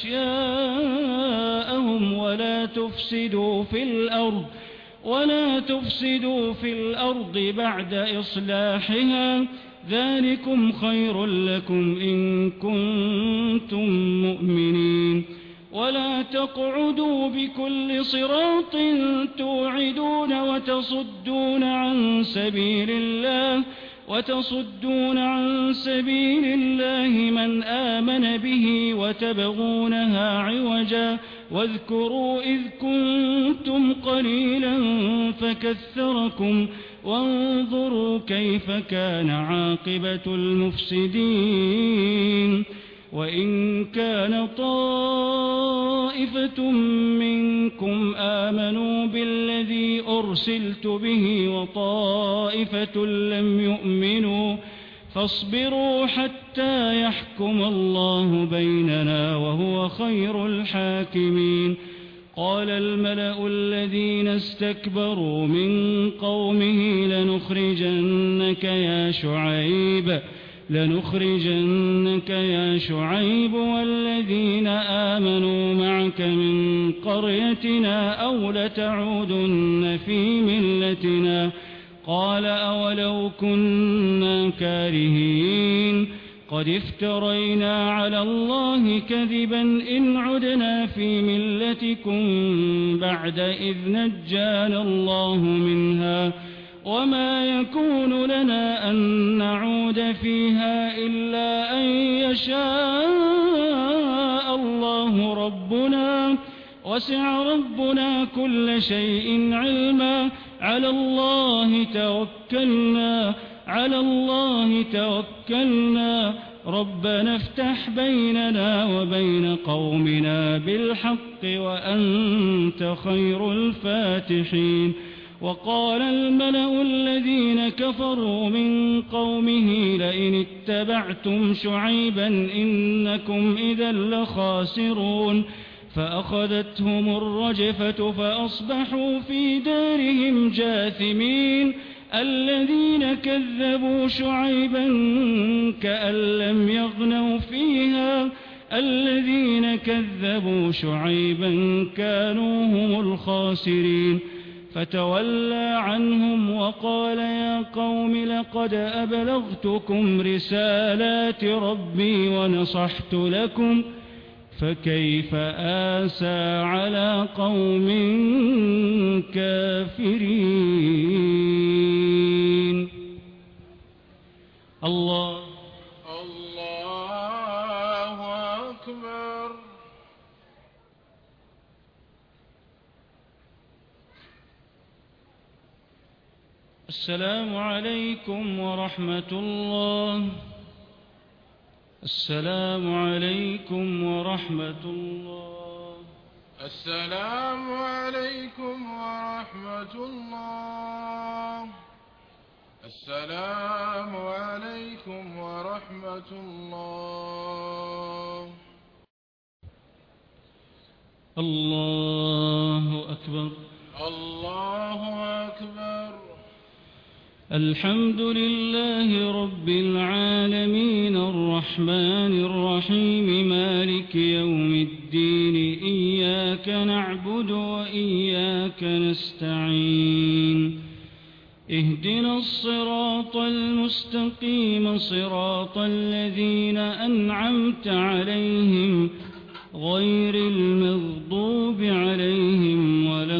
أشياءهم ولا تفسدوا في الأرض ولا تفسدوا في الأرض بعد إصلاحها ذلكم خير لكم إن كنتم مؤمنين. ولا تقعدوا بكل صراط توعدون وتصدون عن سبيل الله وتصدون عن سبيل الله من آمن به وتبغونها عوجا واذكروا إذ كنتم قليلا فكثركم وانظروا كيف كان عاقبة المفسدين. وإن كان طائفة منكم آمنوا بالذي أرسلت به وطائفة لم يؤمنوا فاصبروا حتى يحكم الله بيننا وهو خير الحاكمين. قال الملأ الذين استكبروا من قومه لنخرجنك يا شعيب لنخرجنك يا شعيب والذين آمنوا معك من قريتنا أو لتعودن في ملتنا قال أولو كنا كارهين قد افترينا على الله كذبا إن عدنا في ملتكم بعد إذ نجانا الله منها وما يكون لنا أن نعود فيها إلا أن يشاء الله ربنا وسع ربنا كل شيء علما على الله توكلنا على الله توكلنا ربنا افتح بيننا وبين قومنا بالحق وأنت خير الفاتحين. وقال الملأ الذين كفروا من قومه لئن اتبعتم شعيبا إنكم إذا لخاسرون فأخذتهم الرجفة فأصبحوا في دارهم جاثمين الذين كذبوا شعيبا كأن لم يغنوا فيها الذين كذبوا شعيبا كانوا هم الخاسرين فتولى عنهم وقال يا قوم لقد أبلغتكم رسالات ربي ونصحت لكم فكيف آسى على قوم كافرين. الله الله أكبر. السلام عليكم ورحمة الله. السلام عليكم ورحمة الله. السلام عليكم ورحمة الله. السلام عليكم ورحمة الله. الله أكبر. الله أكبر. الحمد لله رب العالمين الرحمن الرحيم مالك يوم الدين إياك نعبد وإياك نستعين اهدنا الصراط المستقيم صراط الذين أنعمت عليهم غير المغضوب عليهم ولا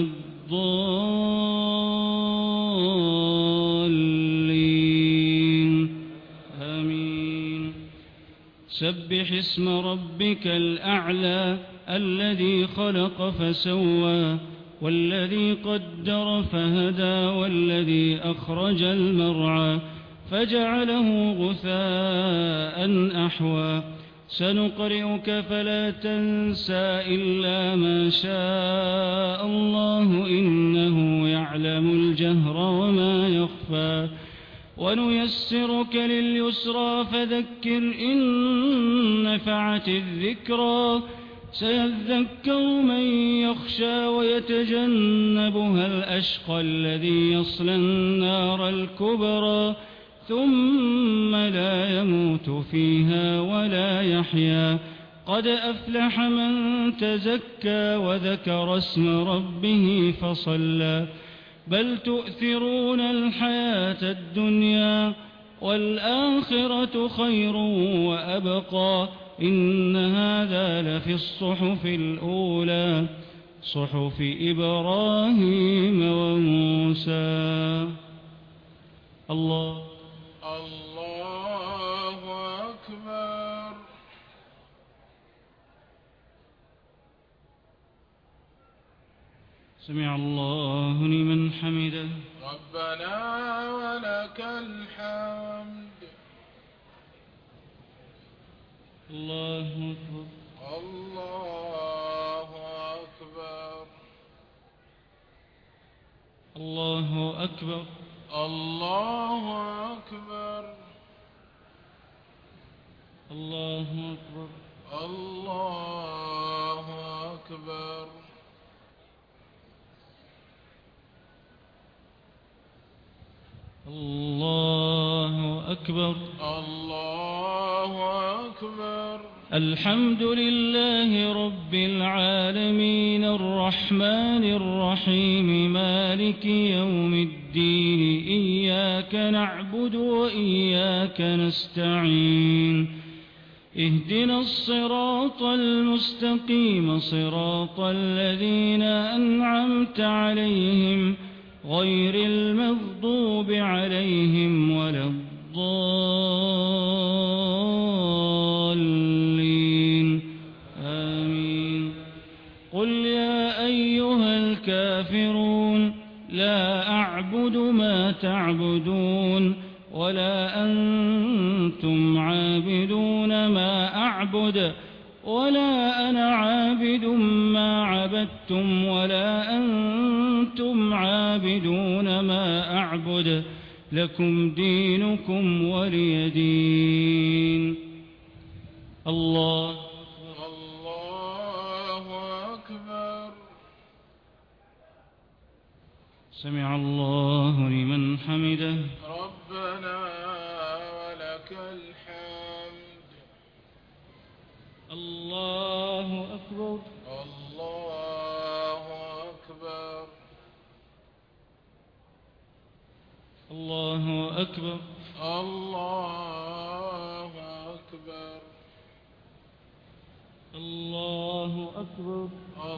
الضالين آمين. سبح اسم ربك الأعلى الذي خلق فسوى والذي قدر فهدى والذي أخرج المرعى فجعله غثاء أحوى سنقرئك فلا تنسى إلا ما شاء الله إنه يعلم الجهر وما يخفى ونيسرك لليسرى فذكر إن نفعت الذكرى سيذكر من يخشى ويتجنبها الأشقى الذي يصلى النار الكبرى ثم لا يموت فيها ولا يحيا قد أفلح من تزكى وذكر اسم ربه فصلى بل تؤثرون الحياة الدنيا والآخرة خير وأبقى إن هذا لفي الصحف الأولى صحف إبراهيم وموسى. الله الله أكبر. سمع الله لمن حمده. ربنا ولك الحمد. الله أكبر. الله أكبر. الله أكبر. الله أكبر. الله أكبر. الله أكبر. الله أكبر. الله أكبر. الحمد لله رب العالمين الرحمن الرحيم مالك يوم الدين إياك نعبد وإياك نستعين اهدنا الصراط المستقيم صراط الذين أنعمت عليهم غير المغضوب عليهم ولا الضالين آمين. قل يا أيها الكافرون لا أعبد ما تعبدون ولا أنتم عابدون ما أعبد ولا أنا عابد ما عبدتم ولا أنتم عابدون ما أعبد لكم دينكم ولي دين. الله الله أكبر. سمع الله لمن حمده. ربنا ولك الحمد. الله أكبر. الله أكبر. الله أكبر. الله أكبر. الله أكبر.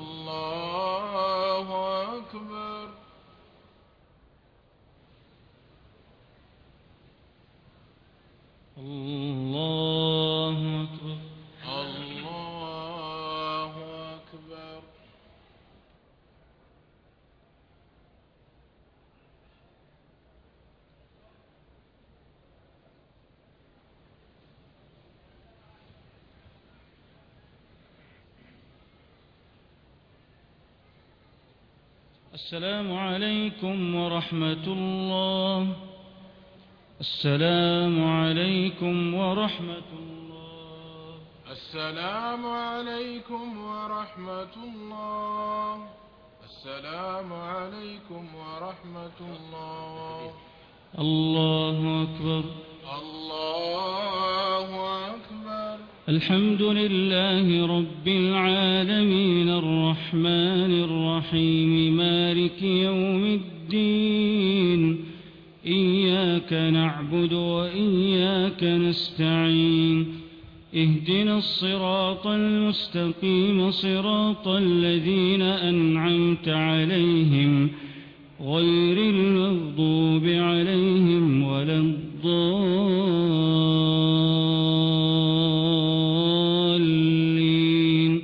الله أكبر. الله أكبر. الله أكبر. السلام عليكم ورحمة الله. السلام عليكم ورحمة الله. السلام عليكم ورحمة الله. السلام عليكم ورحمة الله. الله أكبر. الله أكبر. الحمد لله رب العالمين الرحمن الرحيم مالك يوم الدين. إياك نعبد وإياك نستعين. اهدنا الصراط المستقيم صراط الذين أنعمت عليهم غير المغضوب عليهم ولا الضالين.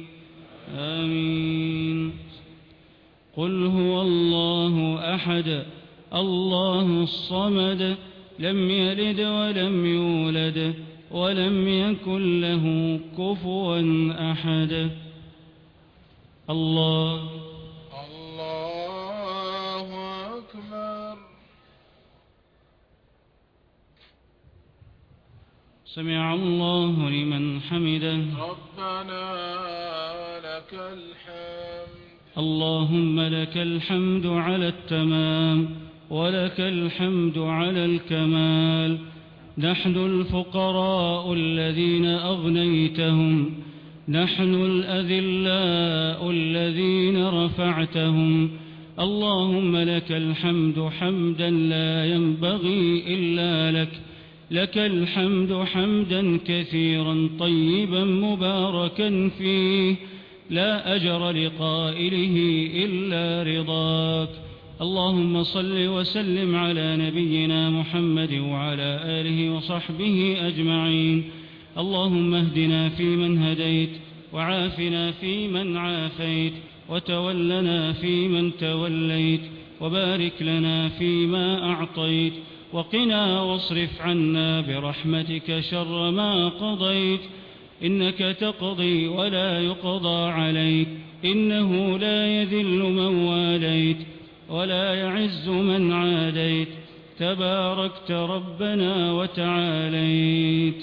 آمين. قل هو الله أحد الله الصمد لم يلد ولم يولد ولم يكن له كفوا أحد. الله الله أكبر. سمع الله لمن حمده. ربنا لك الحمد. اللهم لك الحمد على التمام ولك الحمد على الكمال. نحن الفقراء الذين أغنيتهم، نحن الأذلاء الذين رفعتهم. اللهم لك الحمد حمدا لا ينبغي إلا لك. لك الحمد حمدا كثيرا طيبا مباركا فيه لا أجر لقائله إلا رضاك. اللهم صل وسلم على نبينا محمد وعلى آله وصحبه أجمعين. اللهم اهدنا فيمن هديت وعافنا فيمن عافيت وتولنا فيمن توليت وبارك لنا فيما أعطيت وقنا واصرف عنا برحمتك شر ما قضيت. إنك تقضي ولا يقضى عليك، إنه لا يذل من واليت ولا يعز من عاديت. تباركت ربنا وتعاليت.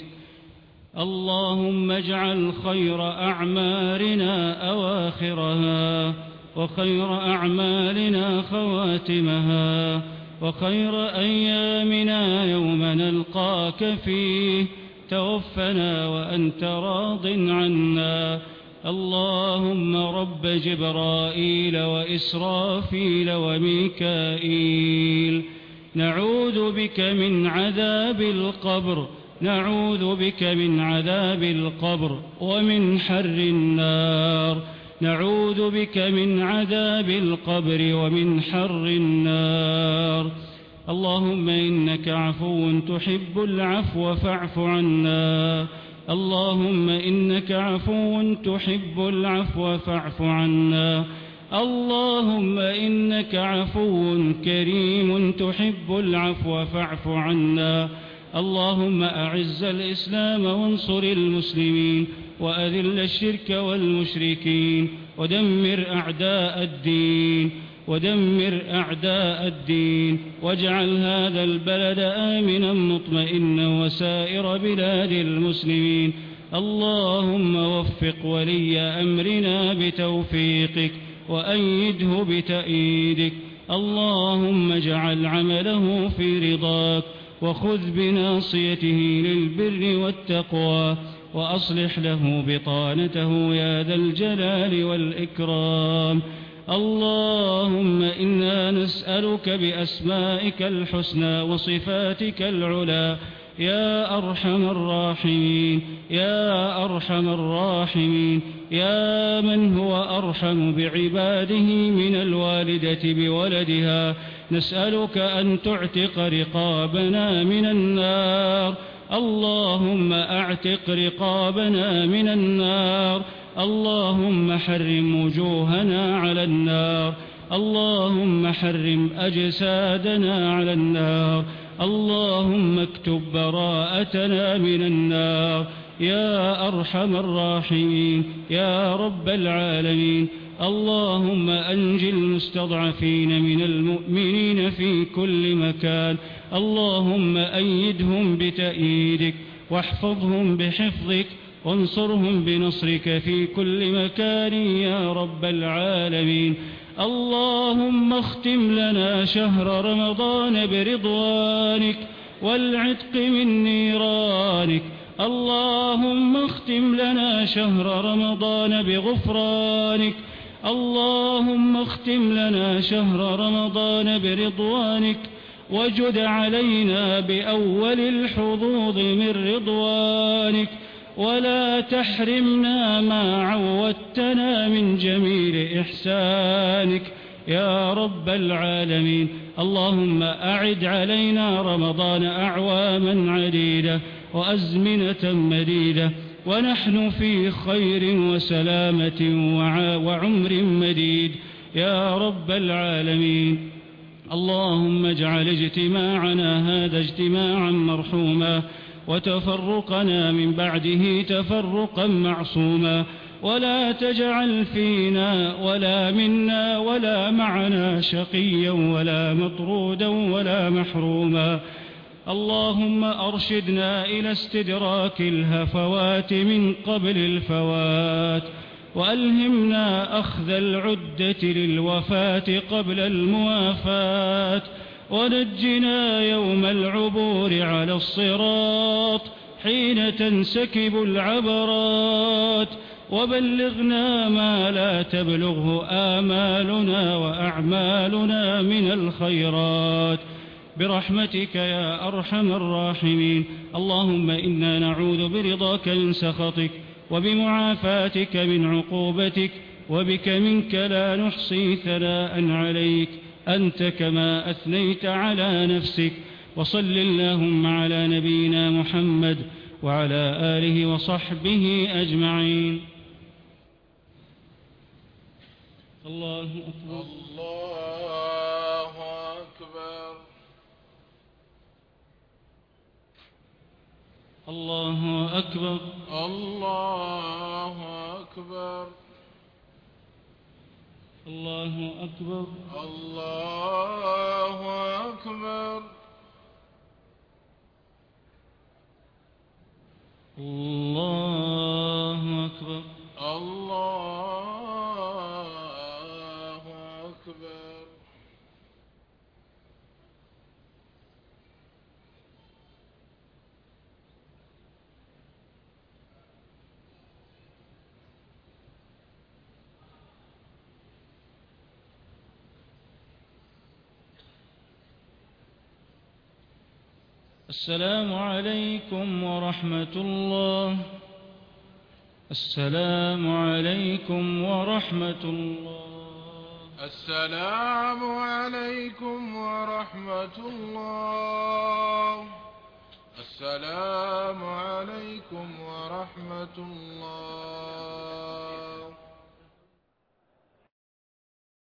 اللهم اجعل خير أعمارنا أواخرها وخير أعمالنا خواتمها وخير أيامنا يوم نلقاك فيه. توفنا وأنت راض عنا. اللهم رب جبرائيل وإسرافيل وميكائيل، نعوذ بك من عذاب القبر، نعوذ بك من عذاب القبر ومن حر النار، نعوذ بك من عذاب القبر ومن حر النار. اللهم إنك عفو تحب العفو فاعف عنا. اللهم إنك عفو تحب العفو فاعف عنا. اللهم إنك عفو كريم تحب العفو فاعف عنا. اللهم أعز الإسلام وانصر المسلمين وأذل الشرك والمشركين ودمر أعداء الدين ودمر أعداء الدين واجعل هذا البلد آمنا مطمئنا وسائر بلاد المسلمين. اللهم وفق ولي أمرنا بتوفيقك وأيده بتأييدك. اللهم اجعل عمله في رضاك وخذ بناصيته للبر والتقوى وأصلح له بطانته يا ذا الجلال والإكرام. اللهم إنا نسألك بأسمائك الحسنى وصفاتك العلى يا أرحم الراحمين يا أرحم الراحمين يا من هو أرحم بعباده من الوالدة بولدها، نسألك أن تعتق رقابنا من النار. اللهم أعتق رقابنا من النار. اللهم حرم وجوهنا على النار. اللهم حرم أجسادنا على النار. اللهم اكتب براءتنا من النار يا أرحم الراحمين يا رب العالمين. اللهم أنج المستضعفين من المؤمنين في كل مكان. اللهم أيدهم بتأييدك واحفظهم بحفظك وانصرهم بنصرك في كل مكان يا رب العالمين. اللهم اختم لنا شهر رمضان برضوانك والعتق من نيرانك. اللهم اختم لنا شهر رمضان بغفرانك. اللهم اختم لنا شهر رمضان برضوانك وجد علينا بأول الحظوظ من رضوانك ولا تحرمنا ما عودتنا من جميل إحسانك يا رب العالمين. اللهم أعد علينا رمضان أعواما عديدة وأزمنة مديدة ونحن في خير وسلامة وعمر مديد يا رب العالمين. اللهم اجعل اجتماعنا هذا اجتماعا مرحوما وتفرقنا من بعده تفرقا معصوما، ولا تجعل فينا ولا منا ولا معنا شقيا ولا مطرودا ولا محروما. اللهم أرشدنا إلى استدراك الهفوات من قبل الفوات، وألهمنا أخذ العدة للوفاة قبل الموافاة، ونجنا يوم العبور على الصراط حين تنسكب العبرات، وبلغنا ما لا تبلغه آمالنا وأعمالنا من الخيرات برحمتك يا أرحم الراحمين. اللهم إنا نعوذ برضاك من سخطك وبمعافاتك من عقوبتك، وبك منك لا نحصي ثناء عليك أنت كما أثنيت على نفسك. وصل اللهم على نبينا محمد وعلى آله وصحبه أجمعين. الله أكبر الله أكبر الله أكبر الله أكبر الله أكبر الله أكبر الله أكبر الله أكبر. السلام عليكم ورحمة الله. السلام عليكم ورحمة الله. السلام عليكم ورحمة الله. السلام عليكم ورحمة الله.